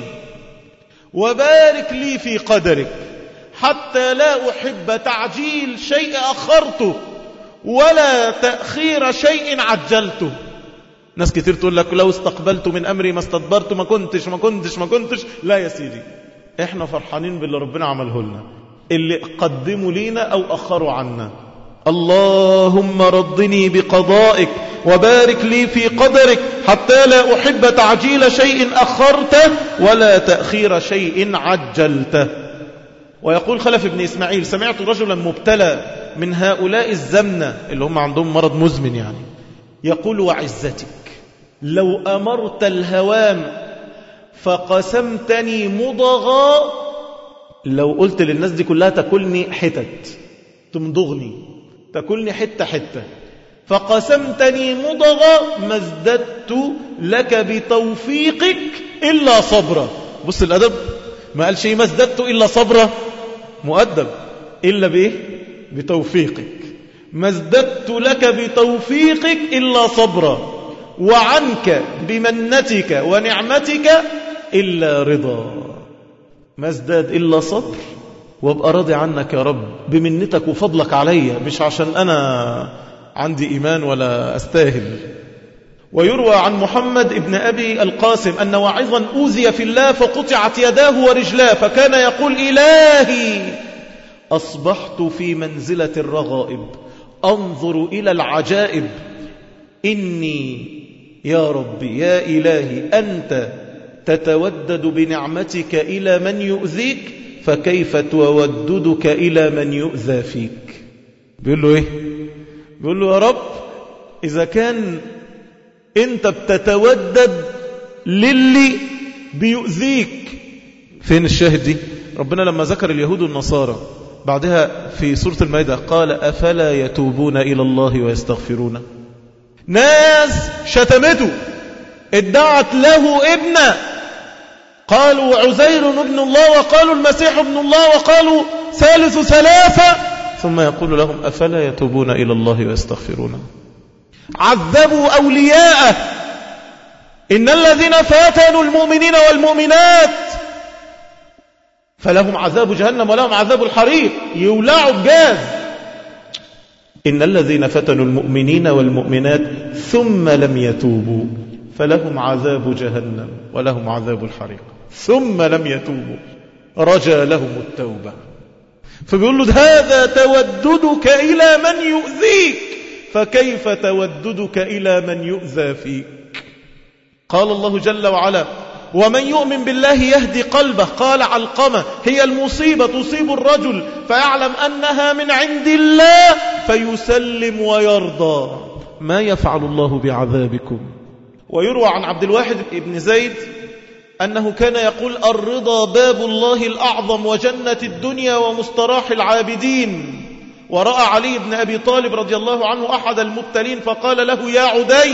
وبارك لي في قدرك، حتى لا أحب تعجيل شيء أخرته ولا تأخير شيء عجلته. ناس كتير تقول لك لو استقبلت من أمري ما استدبرت، ما كنتش ما كنتش ما كنتش. لا يا سيدي، احنا فرحانين باللي ربنا عمله لنا، اللي قدموا لينا أو أخروا عنا. اللهم رضني بقضائك وبارك لي في قدرك، حتى لا أحب تعجيل شيء أخرته ولا تأخير شيء عجلته. ويقول خلف بن إسماعيل: سمعت رجلا مبتلى من هؤلاء الزمنة اللي هم عندهم مرض مزمن يعني، يقول: وعزتك لو أمرت الهوام فقسمتني مضغا، لو قلت للناس دي كلها تاكلني حتت، تمضغني، تاكلني حتة حتة، فقسمتني مضغا ما ازددت لك بتوفيقك إلا صبرا. بص الأدب، ما قال شيء ما ازددت إلا صبرا، مؤدب، إلا بإيه؟ بتوفيقك. ما ازددت لك بتوفيقك إلا صبرا، وعنك بمنتك ونعمتك إلا رضا. ما ازداد إلا صبر وابقى راضي عنك يا رب بمنتك وفضلك علي، مش عشان أنا عندي إيمان ولا أستاهل. ويروى عن محمد ابن أبي القاسم أن واعظا أوذي في الله فقطعت يداه ورجلاه، فكان يقول: إلهي أصبحت في منزلة الرغائب أنظر إلى العجائب، إني يا ربي يا إلهي أنت تتودد بنعمتك إلى من يؤذيك، فكيف توددك إلى من يؤذى فيك. بيقول له إيه؟ بيقول له: يا رب إذا كان أنت بتتودد للي بيؤذيك. فين الشاهد دي؟ ربنا لما ذكر اليهود والنصارى بعدها في سورة المائدة قال: أفلا يتوبون إلى الله ويستغفرون. ناس شتمته، ادعت له ابنا، قالوا عزير ابن الله، وقالوا المسيح ابن الله، وقالوا ثالث ثلاثة، ثم يقول لهم: أفلا يتوبون إلى الله ويستغفرون. عذبوا أولياءه، إن الذين فاتنوا المؤمنين والمؤمنات فلهم عذاب جهنم ولهم عذاب الحريق، يولعوا بجاز. إن الذين فتنوا المؤمنين والمؤمنات ثم لم يتوبوا فلهم عذاب جهنم ولهم عذاب الحريق. ثم لم يتوبوا، رجى لهم التوبة. فبيقول له: هذا توددك إلى من يؤذيك، فكيف توددك إلى من يؤذى فيك؟ قال الله جل وعلا: ومن يؤمن بالله يهدي قلبه. قال علقمة: هي المصيبة تصيب الرجل فيعلم أنها من عند الله فيسلم ويرضى. ما يفعل الله بعذابكم. ويروى عن عبد الواحد بن زيد أنه كان يقول: الرضا باب الله الأعظم وجنة الدنيا ومستراح العابدين. ورأى علي بن أبي طالب رضي الله عنه أحد المبتلين فقال له: يا عدي،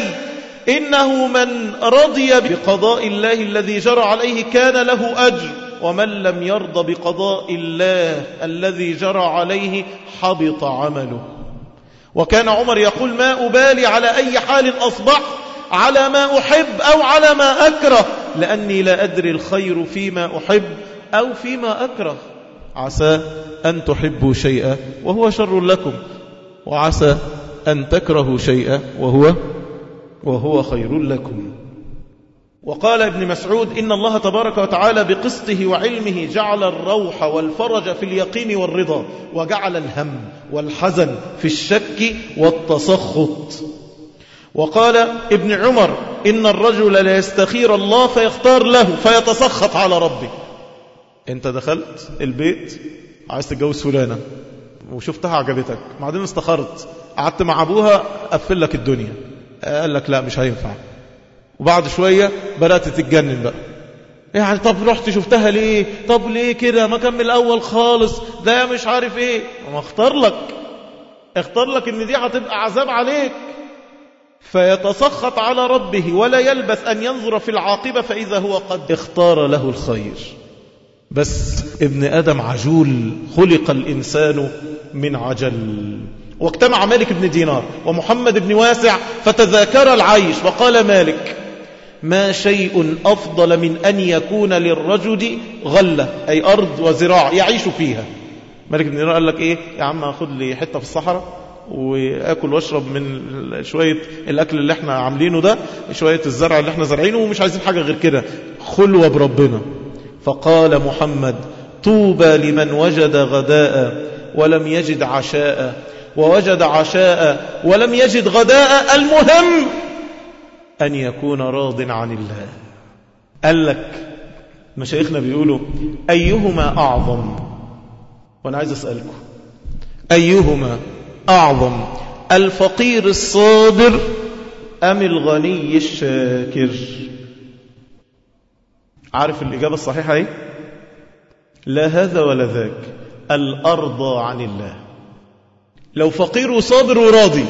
إنه من رضي بقضاء الله الذي جرى عليه كان له أجر، ومن لم يرضى بقضاء الله الذي جرى عليه حبط عمله. وكان عمر يقول: ما أبالي على أي حال أصبح، على ما أحب أو على ما أكره، لأني لا أدري الخير فيما أحب أو فيما أكره. عسى أن تحبوا شيئا وهو شر لكم، وعسى أن تكرهوا شيئا وهو وهو خير لكم. وقال ابن مسعود: إن الله تبارك وتعالى بقسطه وعلمه جعل الروح والفرج في اليقين والرضا، وجعل الهم والحزن في الشك والتسخط. وقال ابن عمر: إن الرجل لا يستخير الله فيختار له فيتسخط على ربه. انت دخلت البيت عايز تتجوز فلانة وشفتها عجبتك، بعدين استخرت، قعدت مع أبوها قفل لك الدنيا، قال لك لا مش هينفع، وبعد شوية بدأت تتجنن بقى. يعني طب رحت شفتها ليه؟ طب ليه كده؟ ما كان من الأول خالص، ده مش عارف ايه. وما اختار لك اختار لك ان دي هتبقى عذاب عليك. فيتسخط على ربه ولا يلبث أن ينظر في العاقبة فإذا هو قد اختار له الخير. بس ابن آدم عجول، خلق الإنسان من عجل. واجتمع مالك بن دينار ومحمد بن واسع فتذاكر العيش، وقال مالك: ما شيء أفضل من أن يكون للرجل غلة، أي أرض وزراع يعيش فيها. مالك بن دينار قال لك إيه يا عم، أخذ لي حتة في الصحراء وأكل واشرب من شوية الأكل اللي احنا عاملينه ده، شوية الزرع اللي احنا زرعينه، ومش عايزين حاجة غير كده، خلوة بربنا. فقال محمد: طوبى لمن وجد غداء ولم يجد عشاء، ووجد عشاء ولم يجد غداء، المهم أن يكون راض عن الله. قال لك مشايخنا بيقولوا: أيهما أعظم؟ وأنا عايز أسألكم: أيهما أعظم، الفقير الصابر أم الغني الشاكر؟ عارف الإجابة الصحيحة ايه؟ لا هذا ولا ذاك، الأرضى عن الله. لو فقير وصابر وراضي،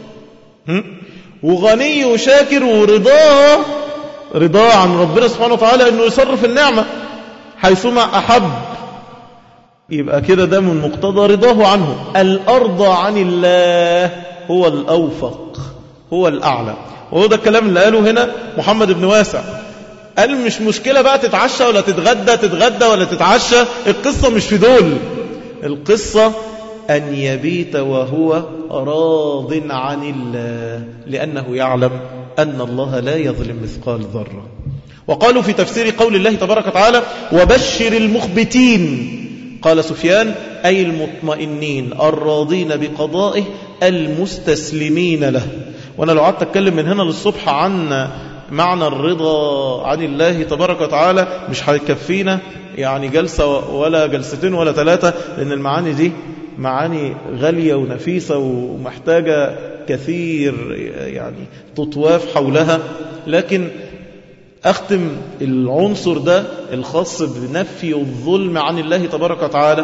وغني وشاكر ورضاه رضاه عن ربنا سبحانه وتعالى أنه يصرف النعمة حيثما أحب، يبقى كده ده من مقتضى رضاه عنه. الأرضى عن الله هو الأوفق، هو الأعلى. وهو ده الكلام اللي قاله هنا محمد بن واسع. قال مش مشكلة بقى تتعشى ولا تتغدى، تتغدى ولا تتعشى، القصة مش في دول، القصة أن يبيت وهو راض عن الله، لأنه يعلم أن الله لا يظلم مثقال ذرة. وقالوا في تفسير قول الله تبارك وتعالى وبشر المخبتين، قال سفيان أي المطمئنين الراضين بقضائه المستسلمين له. وأنا لو قعدت أتكلم من هنا للصبح عن معنى الرضا عن الله تبارك وتعالى مش هيكفينا يعني جلسة ولا جلستين ولا ثلاثة، لأن المعاني دي معاني غالية ونفيسة ومحتاجة كثير يعني تطواف حولها. لكن أختم العنصر ده الخاص بنفي الظلم عن الله تبارك وتعالى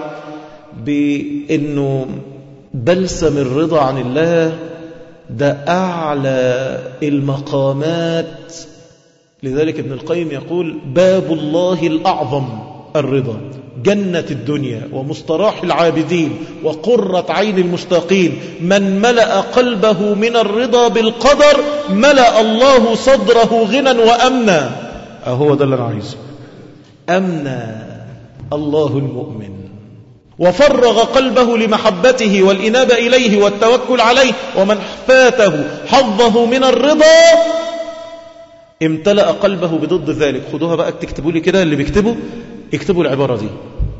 بأنه بلسم الرضا عن الله ده أعلى المقامات. لذلك ابن القيم يقول باب الله الأعظم الرضا، جنة الدنيا ومستراح العابدين وقرة عين المشتاقين. من ملأ قلبه من الرضا بالقدر ملأ الله صدره غنى وأمنا. أهو ده اللي أنا عايزه، أمنا الله المؤمن، وفرغ قلبه لمحبته والإنابة إليه والتوكل عليه. ومن فاته حظه من الرضا امتلأ قلبه بضد ذلك. خدوها بقى تكتبوا لي كده، اللي بيكتبوا اكتبوا العبارة دي: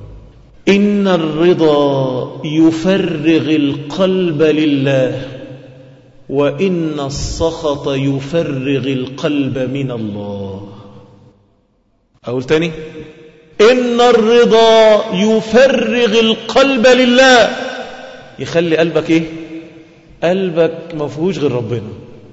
إن الرضا يفرغ القلب لله، وإن السخط يفرغ القلب من الله. أقول تاني: إن الرضا يفرغ القلب لله، يخلي قلبك إيه؟ قلبك ما فيهوش غير ربنا.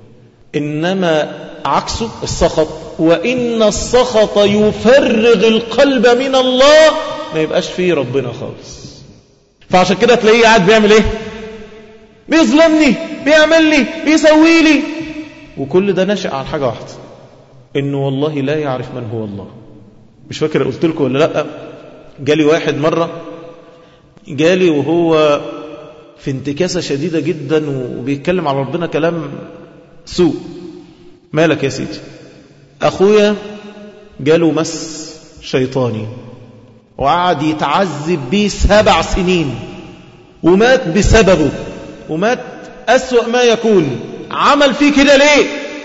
إنما عكسه السخط، وإن السخط يفرغ القلب من الله، ما يبقاش فيه ربنا خالص. فعشان كده تلاقيه قاعد بيعمل إيه؟ بيظلمني، بيعمل لي، بيسوي لي، وكل ده ناشئ عن حاجة واحدة، إنه والله لا يعرف من هو الله. مش فاكر قلت لكم ولا لأ، جالي واحد مرة، جالي وهو في انتكاسة شديدة جدا وبيتكلم على ربنا كلام سوء. مالك يا سيدي؟ أخويا جاله مس شيطاني وقعد يتعذب بيه سبع سنين ومات بسببه، ومات أسوأ ما يكون. عمل فيه كده ليه؟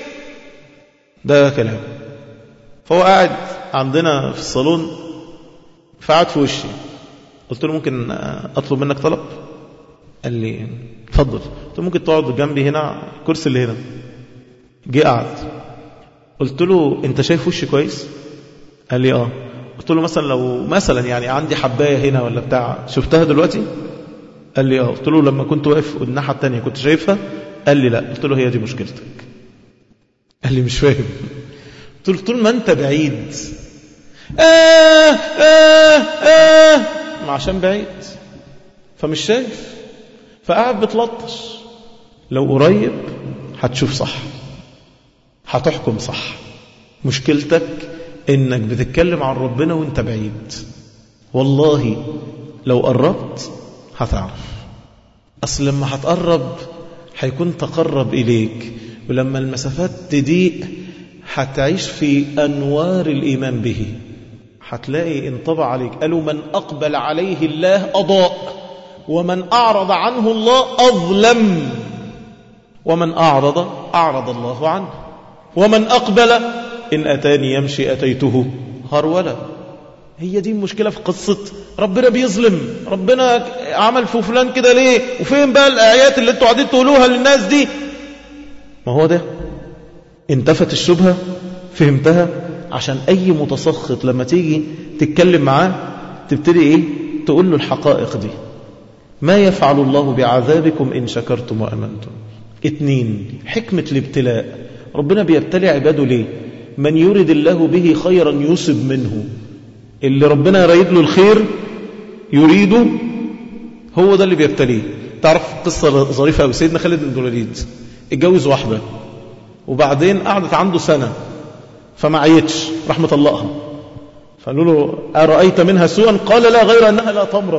ده كلام. فهو قاعد عندنا في الصالون، فقعد في وشي. قلت له ممكن أطلب منك طلب؟ قال لي اتفضل. قلت له ممكن تقعد جنبي هنا، الكرسي اللي هنا. جه قعد. قلت له انت شايف وشي كويس؟ قال لي اه. قلت له مثلا لو مثلا يعني عندي حبايه هنا ولا بتاع، شفتها دلوقتي؟ قال لي اه. قلت له لما كنت واقف الناحيه الثانيه كنت شايفها؟ قال لي لا. قلت له هي دي مشكلتك. قال لي مش فاهم. قلت له طول ما انت بعيد آه آه آه ما عشان بعيد فمش شايف، فقاعد بتلطش. لو قريب هتشوف صح، هتحكم صح. مشكلتك انك بتتكلم عن ربنا وانت بعيد. والله لو قربت هتعرف. اصل لما هتقرب هيكون تقرب اليك، ولما المسافات تضيق هتعيش في انوار الايمان به، هتلاقي انطبع عليك. قالوا من اقبل عليه الله اضاء، ومن اعرض عنه الله اظلم، ومن اعرض اعرض الله عنه، ومن أقبل إن أتاني يمشي أتيته هرولا. هي دي المشكلة في قصة ربنا بيظلم، ربنا عمل في فلان كده ليه، وفين بقى الآيات اللي انتوا قاعدين تقولوها للناس دي؟ ما هو ده انتفت الشبهة، فهمتها. عشان أي متسخط لما تيجي تتكلم معاه تبتدي إيه؟ تقول له الحقائق دي. ما يفعل الله بعذابكم إن شكرتم وأمنتم. اتنين، حكمة الابتلاء. ربنا بيبتلي عباده ليه؟ من يرد الله به خيرا يصب منه. اللي ربنا يريد له الخير يريده، هو ده اللي بيبتليه. تعرف قصة ظريفة أوي. سيدنا خالد بن الوليد اتجوز واحدة، وبعدين قعدت عنده سنة فما عيتش، راح مطلقها. فقالوا له أرأيت منها سوءا؟ قال لا، غير أنها لا تمرض.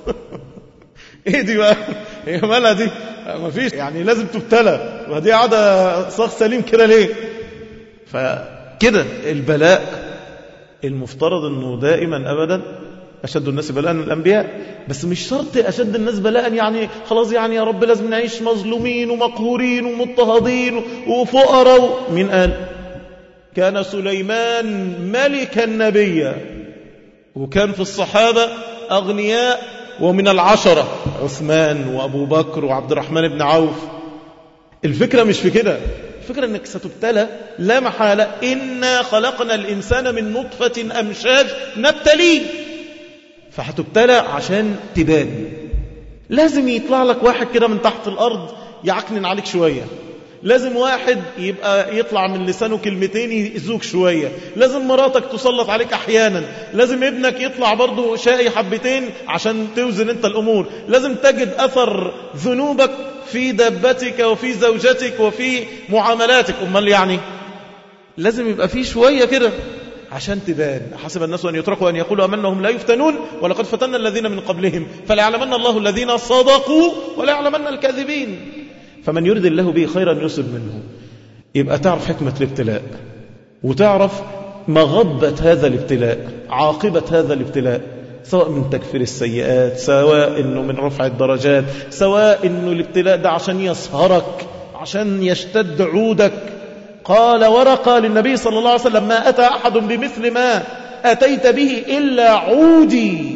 ايه دي بقى؟ هي مالها دي؟ ما فيش يعني، لازم تبتلى، ودي عادة صاغ سليم كده ليه؟ فكده البلاء المفترض انه دائما ابدا أشد الناس بلاء الأنبياء، بس مش شرط أشد الناس بلاء يعني خلاص يعني يا رب لازم نعيش مظلومين ومقهورين ومضطهدين وفقراء. مين قال؟ كان سليمان ملكا نبيا، وكان في الصحابة أغنياء، ومن العشرة عثمان وأبو بكر وعبد الرحمن بن عوف. الفكرة مش في كده، الفكرة أنك ستبتلى لا محالة. إنا خلقنا الإنسان من نطفة أمشاج نبتليه، فهتبتلى عشان تبان. لازم يطلع لك واحد كده من تحت الأرض يعكنن عليك شوية، لازم واحد يبقى يطلع من لسانه كلمتين يأذوك شوية، لازم مراتك تسلط عليك أحيانا، لازم ابنك يطلع برضو شقي حبتين عشان توزن انت الأمور، لازم تجد أثر ذنوبك في دابتك وفي زوجتك وفي معاملاتك. أمال يعني لازم يبقى فيه شوية كده عشان تبان. حسب الناس أن يتركوا أن يقولوا أمنهم لا يفتنون ولقد فتنا الذين من قبلهم فليعلمن الله الذين صدقوا وليعلمن الكاذبين. فمن يرد الله به خيرا يصب منه. يبقى تعرف حكمة الابتلاء، وتعرف مغبة هذا الابتلاء، عاقبة هذا الابتلاء، سواء من تكفير السيئات، سواء إنه من رفع الدرجات، سواء إنه الابتلاء ده عشان يصهرك، عشان يشتد عودك. قال ورقة للنبي صلى الله عليه وسلم: ما أتى أحد بمثل ما أتيت به إلا عودي.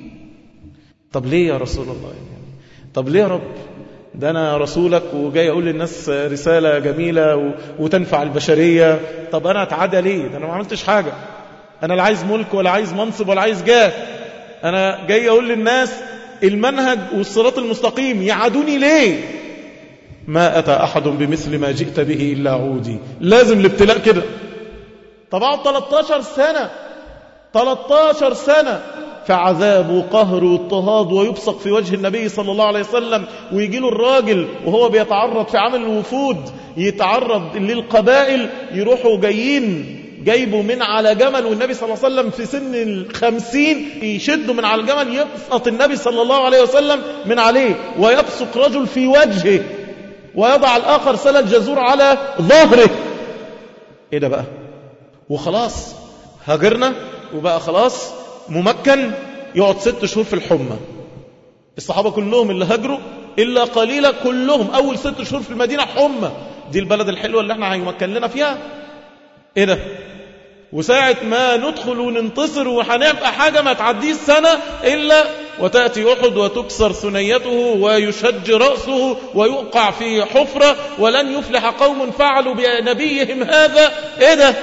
طب ليه يا رسول الله؟ طب ليه يا رب؟ ده أنا رسولك وجاي أقول للناس رسالة جميلة وتنفع البشرية. طب أنا أتعدى ليه؟ ده أنا ما عملتش حاجة، أنا لا عايز ملك ولا عايز منصب ولا عايز جاه، أنا جاي أقول للناس المنهج والصراط المستقيم، يعادوني ليه؟ ما أتى أحد بمثل ما جئت به إلا عودي. لازم الابتلاء كده. طبعا ثلاثة عشر سنة ثلاثة عشر سنة في عذاب وقهر واضطهاد، ويبصق في وجه النبي صلى الله عليه وسلم، ويجي له الراجل وهو بيتعرض في عمل الوفود، يتعرض للقبائل، يروحوا جايين جايبوا من على جمل، والنبي صلى الله عليه وسلم في سن الخمسين يشدوا من على الجمل، يبسط النبي صلى الله عليه وسلم من عليه، ويبصق رجل في وجهه، ويضع الآخر سل الجزور على ظهره. ايه ده بقى؟ وخلاص هاجرنا وبقى خلاص ممكن يقعد ست شهور في الحمى. الصحابة كلهم اللي هاجروا إلا قليلا كلهم أول ست شهور في المدينة حمى. دي البلد الحلوة اللي احنا هيمكن لنا فيها. ايه ده؟ وساعة ما ندخل وننتصر وحنبقى حاجة ما تعديش سنة إلا وتأتي أحد وتكسر ثنيته ويشج رأسه ويوقع في حفرة، ولن يفلح قوم فعلوا بنبيهم هذا. ايه ده؟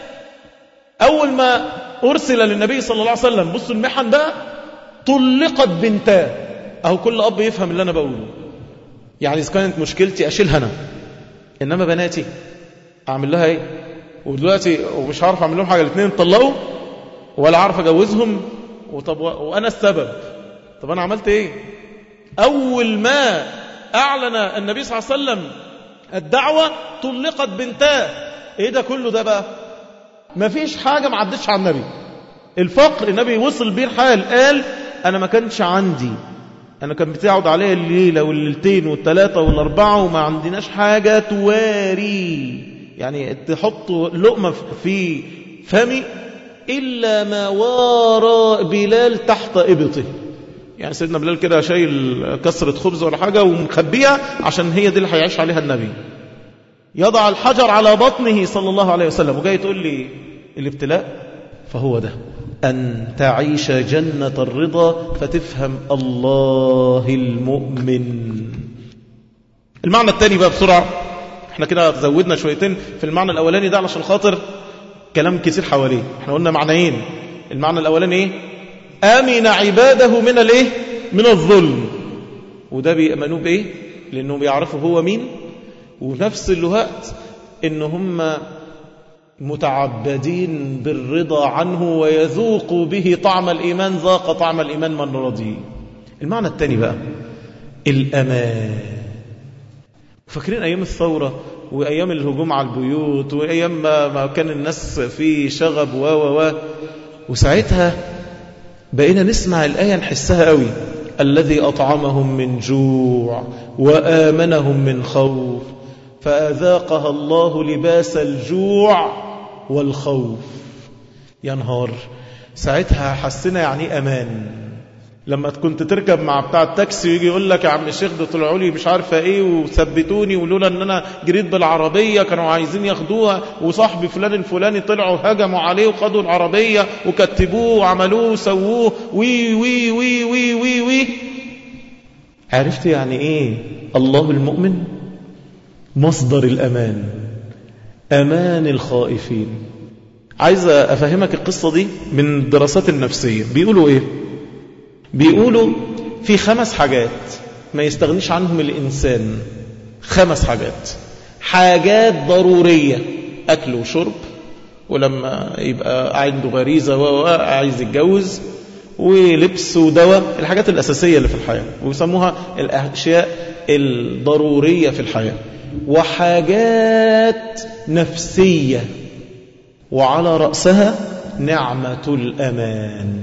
أول ما أرسل للنبي صلى الله عليه وسلم، بصوا المحن بقى، طلقت بنتاه. أهو كل أب يفهم اللي أنا بقوله. يعني إذا كانت مشكلتي أشيلها أنا، إنما بناتي أعمل لها إيه؟ ودلوقتي ومش عارف أعمل لهم حاجة، الاثنين طلقوا ولا عارف أجوزهم، وطب وأنا السبب. طب أنا عملت إيه؟ أول ما أعلن النبي صلى الله عليه وسلم الدعوة طلقت بنتاه. إيه ده كله ده بقى؟ ما فيش حاجة ما عدتش على النبي. الفقر النبي وصل بيه الحال، قال أنا ما كانش عندي، أنا كان بتقعد عليه الليلة والليلتين والثلاثة والأربعة وما عندناش حاجة تواري، يعني تحط لقمة في فمي إلا ما وارى بلال تحت إبطه. يعني سيدنا بلال كده شايل كسرة خبز ولا حاجة ومخبيها عشان هي دي اللي هيعيش عليها النبي. يضع الحجر على بطنه صلى الله عليه وسلم. وجاي تقول لي الابتلاء؟ فهو ده أن تعيش جنة الرضا فتفهم الله المؤمن. المعنى الثاني بقى بسرعة، احنا كده زودنا شويتين في المعنى الأولاني ده علشان خاطر كلام كتير حواليه. احنا قلنا معنيين. المعنى الأولاني ايه؟ آمن عباده من الايه؟ من الظلم. وده بيأمنوه بايه؟ لأنه بيعرفوا هو مين، ونفس الوقت إن هم متعبدين بالرضا عنه ويذوقوا به طعم الإيمان، ذاق طعم الإيمان من رضي. المعنى الثاني بقى الأمان. فاكرين أيام الثورة وأيام الهجوم على البيوت وأيام ما كان الناس في شغب و و و وساعتها بقينا نسمع الآية نحسها قوي: الذي أطعمهم من جوع وآمنهم من خوف فأذاقها الله لباس الجوع والخوف. يا نهار، ساعتها حسنا يعني أمان. لما كنت تركب مع بتاع التاكسي ويجي يقول لك يا عم الشيخ ده طلعوا لي مش عارفه ايه وثبتوني، ولولا ان انا جريت بالعربيه كانوا عايزين ياخدوها، وصاحبي فلان الفلاني طلعوا هجموا عليه وخدوا العربيه وكتبوه وعملوه وسووه وي وي وي وي وي وي. عرفت يعني ايه الله المؤمن؟ مصدر الأمان، أمان الخائفين. عايز أفهمك القصة دي من الدراسات النفسية. بيقولوا إيه؟ بيقولوا في خمس حاجات ما يستغنيش عنهم الإنسان. خمس حاجات، حاجات ضرورية: أكل وشرب، ولما يبقى عنده غريزة وعايز يتجوز، ولبس ودواء، الحاجات الأساسية اللي في الحياة، ويسموها الأشياء الضرورية في الحياة. وحاجات نفسية، وعلى رأسها نعمة الأمان.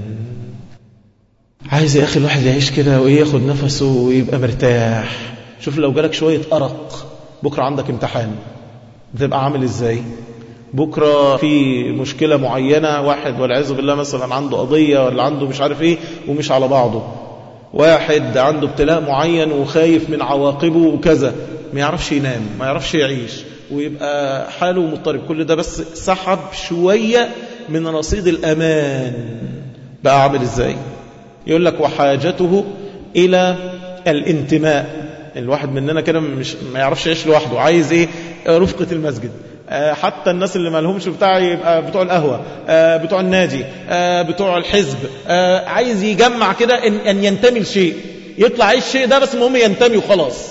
عايز يا أخي الواحد يعيش كده وياخد نفسه ويبقى مرتاح. شوف لو جالك شوية أرق، بكرة عندك امتحان، بتبقى عامل إزاي؟ بكرة في مشكلة معينة، واحد والعياذ بالله مثلا عنده قضية ولا عنده مش عارف إيه ومش على بعضه، واحد عنده ابتلاء معين وخايف من عواقبه وكذا، ما يعرفش ينام، ما يعرفش يعيش، ويبقى حاله مضطرب. كل ده بس سحب شوية من رصيد الأمان. بقى عامل إزاي؟ يقول لك وحاجته إلى الانتماء. الواحد مننا كده مش ما يعرفش يعيش لوحده، عايز إيه؟ رفقة المسجد. حتى الناس اللي ما لهمش بتاع يبقى بتوع القهوة، بتوع النادي، بتوع الحزب، عايز يجمع كده أن ينتمي لشيء، يطلع عايش شيء ده بس المهم ينتمي وخلاص.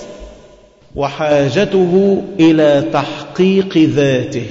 وحاجته إلى تحقيق ذاته.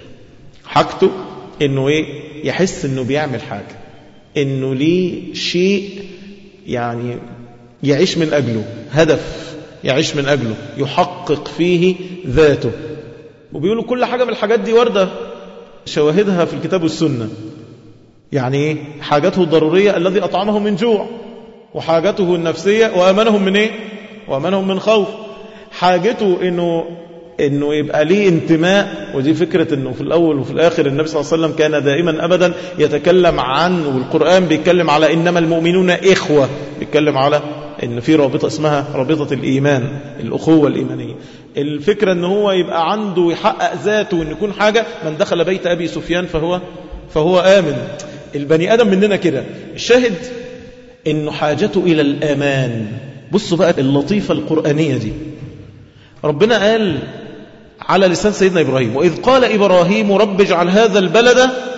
حاجته إنه إيه؟ يحس إنه بيعمل حاجة، إنه ليه شيء يعني يعيش من أجله، هدف يعيش من أجله، يحقق فيه ذاته. وبيقولوا كل حاجة من الحاجات دي وردة شواهدها في الكتاب والسنة. يعني إيه؟ حاجته الضرورية الذي أطعمهم من جوع، وحاجته النفسية وأمنهم من إيه؟ وأمنهم من خوف. حاجته إنه إنه يبقى ليه انتماء، ودي فكرة إنه في الأول وفي الآخر النبي صلى الله عليه وسلم كان دائما أبدا يتكلم عن، والقرآن بيتكلم على إنما المؤمنون إخوة، بيتكلم على إن في رابطة اسمها رابطة الإيمان، الأخوة الإيمانية. الفكرة إن هو يبقى عنده يحقق ذاته، وإن يكون حاجة من دخل بيت أبي سفيان فهو فهو آمن. البني آدم مننا كده. الشاهد إنه حاجته إلى الأمان. بصوا بقى اللطيفة القرآنية دي، ربنا قال على لسان سيدنا إبراهيم: وإذ قال إبراهيم رب اجعل هذا البلد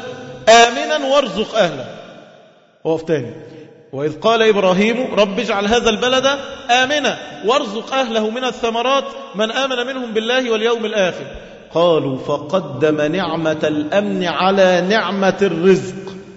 آمنا وارزق أهله. وقف تاني: وإذ قال إبراهيم رب اجعل هذا البلد آمنا وارزق أهله من الثمرات من آمن منهم بالله واليوم الآخر. قالوا فقدم نعمة الأمن على نعمة الرزق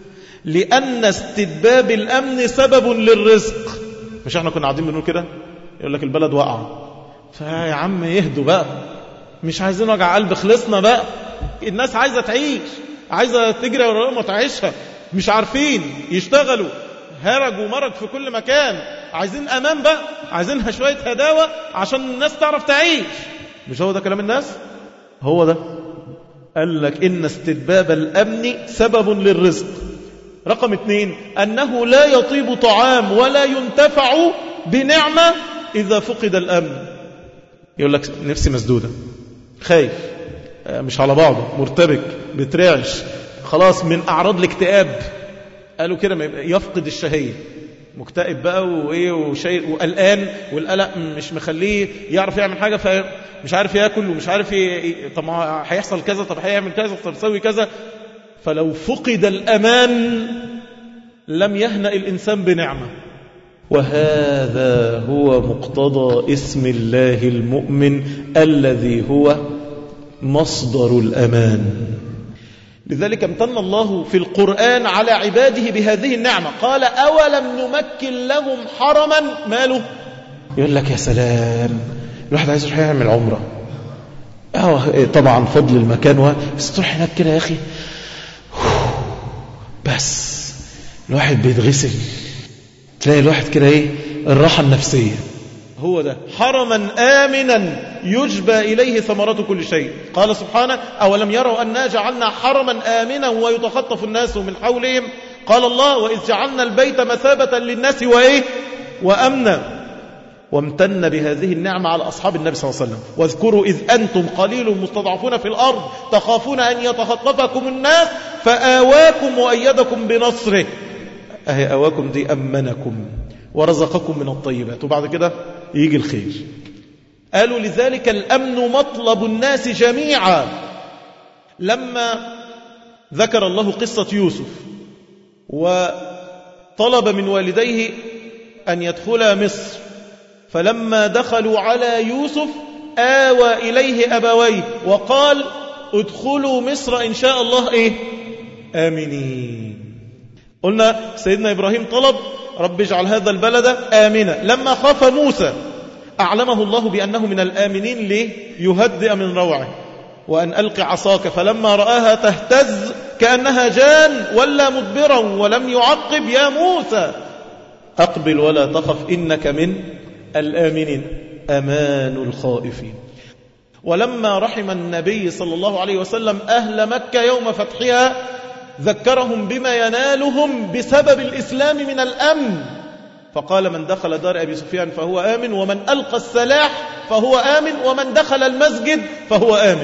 لأن استتباب الأمن سبب للرزق. مش احنا كنا قاعدين بنقول كده؟ يقول لك البلد وقع، فيا عم يهدوا بقى، مش عايزين وجع قلب، خلصنا بقى. الناس عايزة تعيش، عايزة تجري ورا ما تعيشها، مش عارفين يشتغلوا، هرج ومرج في كل مكان. عايزين أمان بقى، عايزينها شوية هداوة عشان الناس تعرف تعيش. مش هو ده كلام الناس؟ هو ده. قال لك إن استتباب الأمن سبب للرزق. رقم اثنين: أنه لا يطيب طعام ولا ينتفع بنعمة إذا فقد الأمن. يقول لك نفسي مسدودة، خايف، مش على بعضه، مرتبك، بترعش، خلاص من أعراض الاكتئاب. قالوا كده يفقد الشهية، مكتئب بقى وإيه وشيء وقلقان، والقلق مش مخليه يعرف يعمل حاجة، فمش عارف يأكل ومش عارف ي... طب ما هيحصل كذا، طب هيعمل كذا، طب يسوي كذا. فلو فقد الأمان لم يهنأ الإنسان بنعمة. وهذا هو مقتضى اسم الله المؤمن الذي هو مصدر الأمان. لذلك امتن الله في القرآن على عباده بهذه النعمة. قال أولم نمكن لهم حرما ماله. يقول لك يا سلام، الواحد عايز يروح يعمل عمرة، اه طبعا فضل المكان، بس تروح هناك كده يا أخي بس الواحد بيتغسل، تلاقي الواحد كده ايه الراحة النفسية. هو ده حرما آمنا يجبى إليه ثمرات كل شيء. قال سبحانه: أولم يروا أنا جعلنا حرما آمنا ويتخطف الناس من حولهم قال الله وإذ جعلنا البيت مثابة للناس وإيه وأمنا، وامتن بهذه النعمة على أصحاب النبي صلى الله عليه وسلم. واذكروا إذ أنتم قليل مستضعفون في الأرض تخافون أن يتخطفكم الناس فآواكم وأيدكم بنصره. أهي آواكم دي أمنكم ورزقكم من الطيبات، وبعد كده يجي الخير. قالوا لذلك الأمن مطلب الناس جميعا. لما ذكر الله قصة يوسف وطلب من والديه أن يدخلا مصر، فلما دخلوا على يوسف آوى إليه أبويه وقال ادخلوا مصر إن شاء الله إيه آمنين. قلنا سيدنا إبراهيم طلب رب اجعل هذا البلد آمنا. لما خاف موسى أعلمه الله بأنه من الآمنين ليه يهدئ من روعه، وأن ألق عصاك فلما رآها تهتز كأنها جان ولا مدبرا ولم يعقب يا موسى أقبل ولا تخف إنك من الآمنين أمان الخائفين. ولما رحم النبي صلى الله عليه وسلم أهل مكة يوم فتحها ذكرهم بما ينالهم بسبب الإسلام من الأمن، فقال من دخل دار أبي سفيان فهو آمن، ومن ألقى السلاح فهو آمن، ومن دخل المسجد فهو آمن.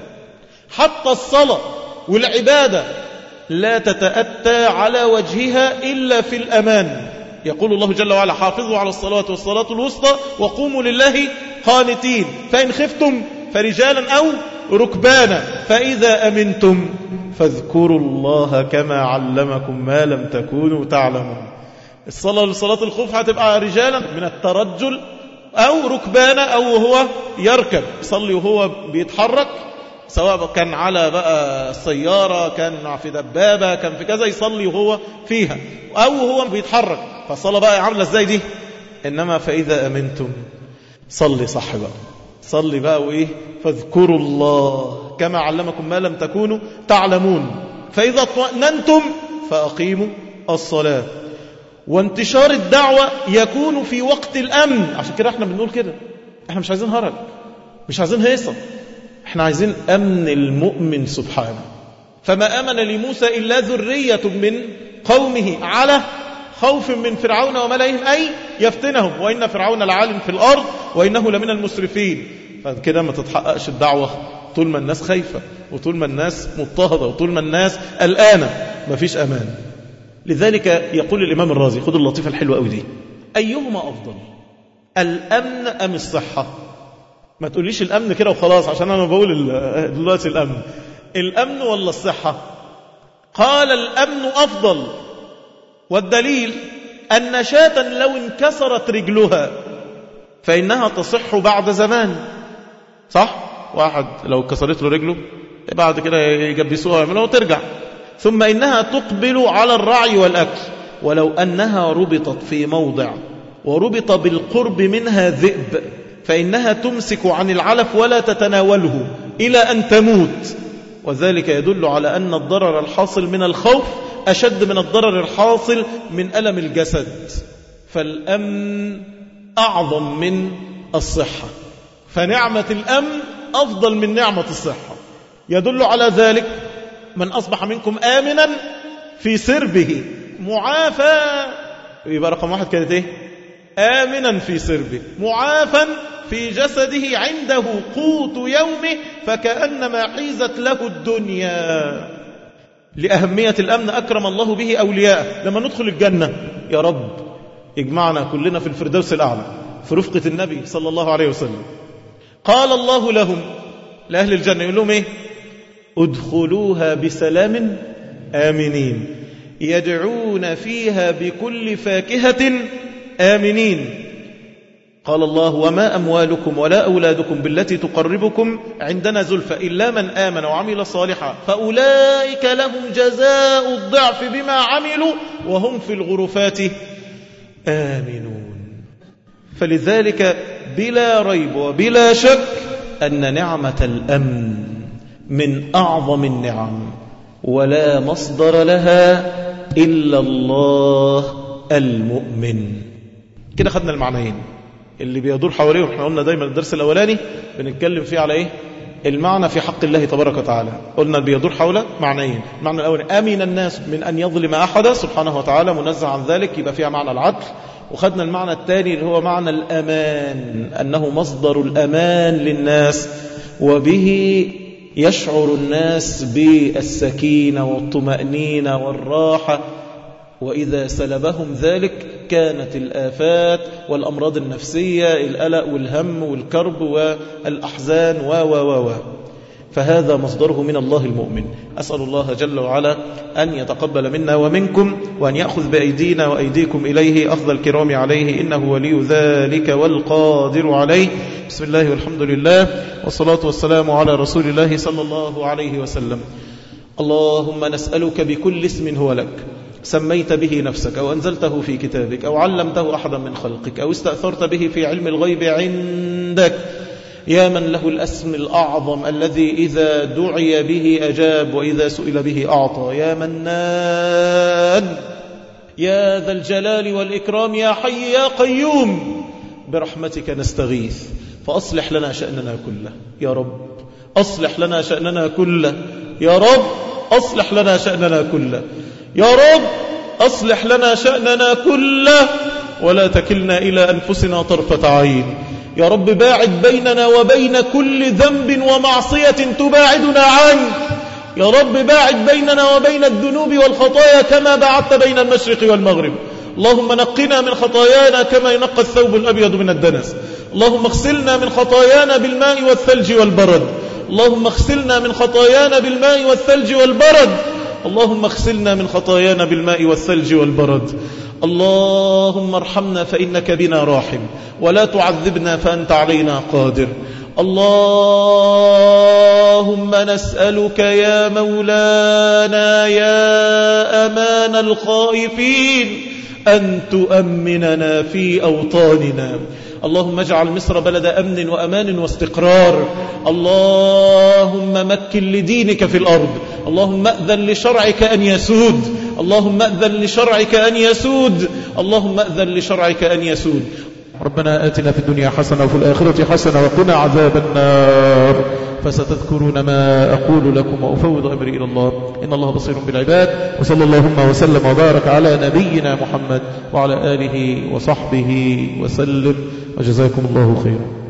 حتى الصلاة والعبادة لا تتأتى على وجهها إلا في الأمان. يقول الله جل وعلا حافظوا على الصلاة والصلاة الوسطى وقوموا لله قانتين، فإن خفتم فرجالا أو ركبانا فإذا أمنتم فاذكروا الله كما علمكم ما لم تكونوا تعلمون. الصلاة لصلاة الخوف هتبقى رجالا من الترجل أو ركبانا أو وهو يركب، يصلي وهو بيتحرك سواء كان على بقى السيارة كان في دبابة كان في كذا يصلي وهو فيها أو وهو بيتحرك، فالصلاة بقى عاملة ازاي دي. إنما فإذا أمنتم صلي صح بقى، صلي بقى وإيه فاذكروا الله كما علمكم ما لم تكونوا تعلمون. فإذا اطمأننتم فأقيموا الصلاة. وانتشار الدعوة يكون في وقت الأمن. عشان كده احنا بنقول كده، احنا مش عايزين هرج، مش عايزين هيصة، احنا عايزين أمن المؤمن سبحانه. فما آمن لموسى إلا ذرية من قومه على خوف من فرعون وملئهم أي يفتنهم، وإن فرعون لعال في الأرض وإنه لمن المسرفين. فكده ما تتحققش الدعوة طول ما الناس خايفة وطول ما الناس مضطهدة وطول ما الناس قلقانة، ما فيش أمان. لذلك يقول الإمام الرازي، خذوا اللطيفة الحلوة قوي دي، أيهما أفضل الأمن أم الصحة؟ ما تقوليش الأمن كده وخلاص عشان أنا بقول دلوقتي الأمن، الأمن ولا الصحة؟ قال الأمن أفضل، والدليل أن شاة لو انكسرت رجلها فإنها تصح بعد زمان، صح؟ واحد لو كسرت له رجله بعد كده يجبسوها ويعملوها وترجع. ثم إنها تقبل على الرعي والأكل، ولو أنها ربطت في موضع وربط بالقرب منها ذئب فإنها تمسك عن العلف ولا تتناوله إلى أن تموت. وذلك يدل على أن الضرر الحاصل من الخوف أشد من الضرر الحاصل من ألم الجسد. فالأمن أعظم من الصحة، فنعمة الأمن أفضل من نعمة الصحة. يدل على ذلك من أصبح منكم آمنا في سربه معافى، يبقى رقم واحد كانت إيه؟ آمنا في سربه معافا في جسده عنده قوت يومه فكأنما حيزت له الدنيا. لأهمية الأمن أكرم الله به أولياءه. لما ندخل الجنة يا رب يجمعنا كلنا في الفردوس الأعلى في رفقة النبي صلى الله عليه وسلم. قال الله لهم لأهل الجنة يقول لهم إيه؟ ادخلوها بسلام آمنين يدعون فيها بكل فاكهة آمنين. قال الله وما أموالكم ولا أولادكم بالتي تقربكم عندنا زلفى إلا من آمن وعمل صالحا فأولئك لهم جزاء الضعف بما عملوا وهم في الغرفات آمنون. فلذلك بلا ريب وبلا شك أن نعمة الأمن من أعظم النعم ولا مصدر لها إلا الله المؤمن. كده خدنا المعنيين اللي بيدور حواليهم. احنا قلنا دايما الدرس الأولاني بنتكلم فيه على إيه؟ المعنى في حق الله تبارك وتعالى قلنا بيدور حول معنيين. المعنى الأول أمن الناس من أن يظلم أحدا سبحانه وتعالى منزه عن ذلك، يبقى فيها معنى العدل. وخدنا المعنى الثاني اللي هو معنى الأمان، أنه مصدر الأمان للناس، وبه يشعر الناس بالسكينة والطمأنينة والراحة، وإذا سلبهم ذلك كانت الآفات والأمراض النفسية، القلق والهم والكرب والأحزان و و و فهذا مصدره من الله المؤمن. أسأل الله جل وعلا أن يتقبل منا ومنكم، وأن يأخذ بأيدينا وأيديكم إليه أخذ الكرام عليه، إنه ولي ذلك والقادر عليه. بسم الله والحمد لله والصلاة والسلام على رسول الله صلى الله عليه وسلم. اللهم نسألك بكل اسم هو لك سميت به نفسك أو أنزلته في كتابك أو علمته أحدا من خلقك أو استأثرت به في علم الغيب عندك، يا من له الاسم الأعظم الذي إذا دعي به أجاب وإذا سئل به أعطى، يا منان يا ذا الجلال والإكرام، يا حي يا قيوم، برحمتك نستغيث فأصلح لنا شأننا كله يا رب، أصلح لنا شأننا كله يا رب، أصلح لنا شأننا كله يا رب، أصلح لنا شأننا كله، ولا تكلنا إلى أنفسنا طرفة عين يا رب. باعد بيننا وبين كل ذنب ومعصية تباعدنا عنك يا رب، باعد بيننا وبين الذنوب والخطايا كما بعدت بين المشرق والمغرب. اللهم نقنا من خطايانا كما ينقى الثوب الأبيض من الدنس. اللهم اغسلنا من خطايانا بالماء والثلج والبرد. اللهم اغسلنا من خطايانا بالماء والثلج والبرد. اللهم اغسلنا من خطايانا بالماء والثلج والبرد. اللهم ارحمنا فإنك بنا راحم، ولا تعذبنا فأنت علينا قادر. اللهم نسألك يا مولانا يا أمان الخائفين أن تؤمننا في أوطاننا. اللهم اجعل مصر بلد أمن وأمان واستقرار. اللهم مكن لدينك في الأرض. اللهم أذن لشرعك أن يسود. اللهم أذن لشرعك أن يسود. اللهم أذن لشرعك أن يسود. ربنا آتنا في الدنيا حسنة وفي الآخرة حسنة وقنا عذاب النار. فستذكرون ما أقول لكم وأفوض أمري إلى الله، إن الله بصير بالعباد. وصلى اللهم وسلم وبارك على نبينا محمد وعلى آله وصحبه وسلم، وجزاكم الله خيرا.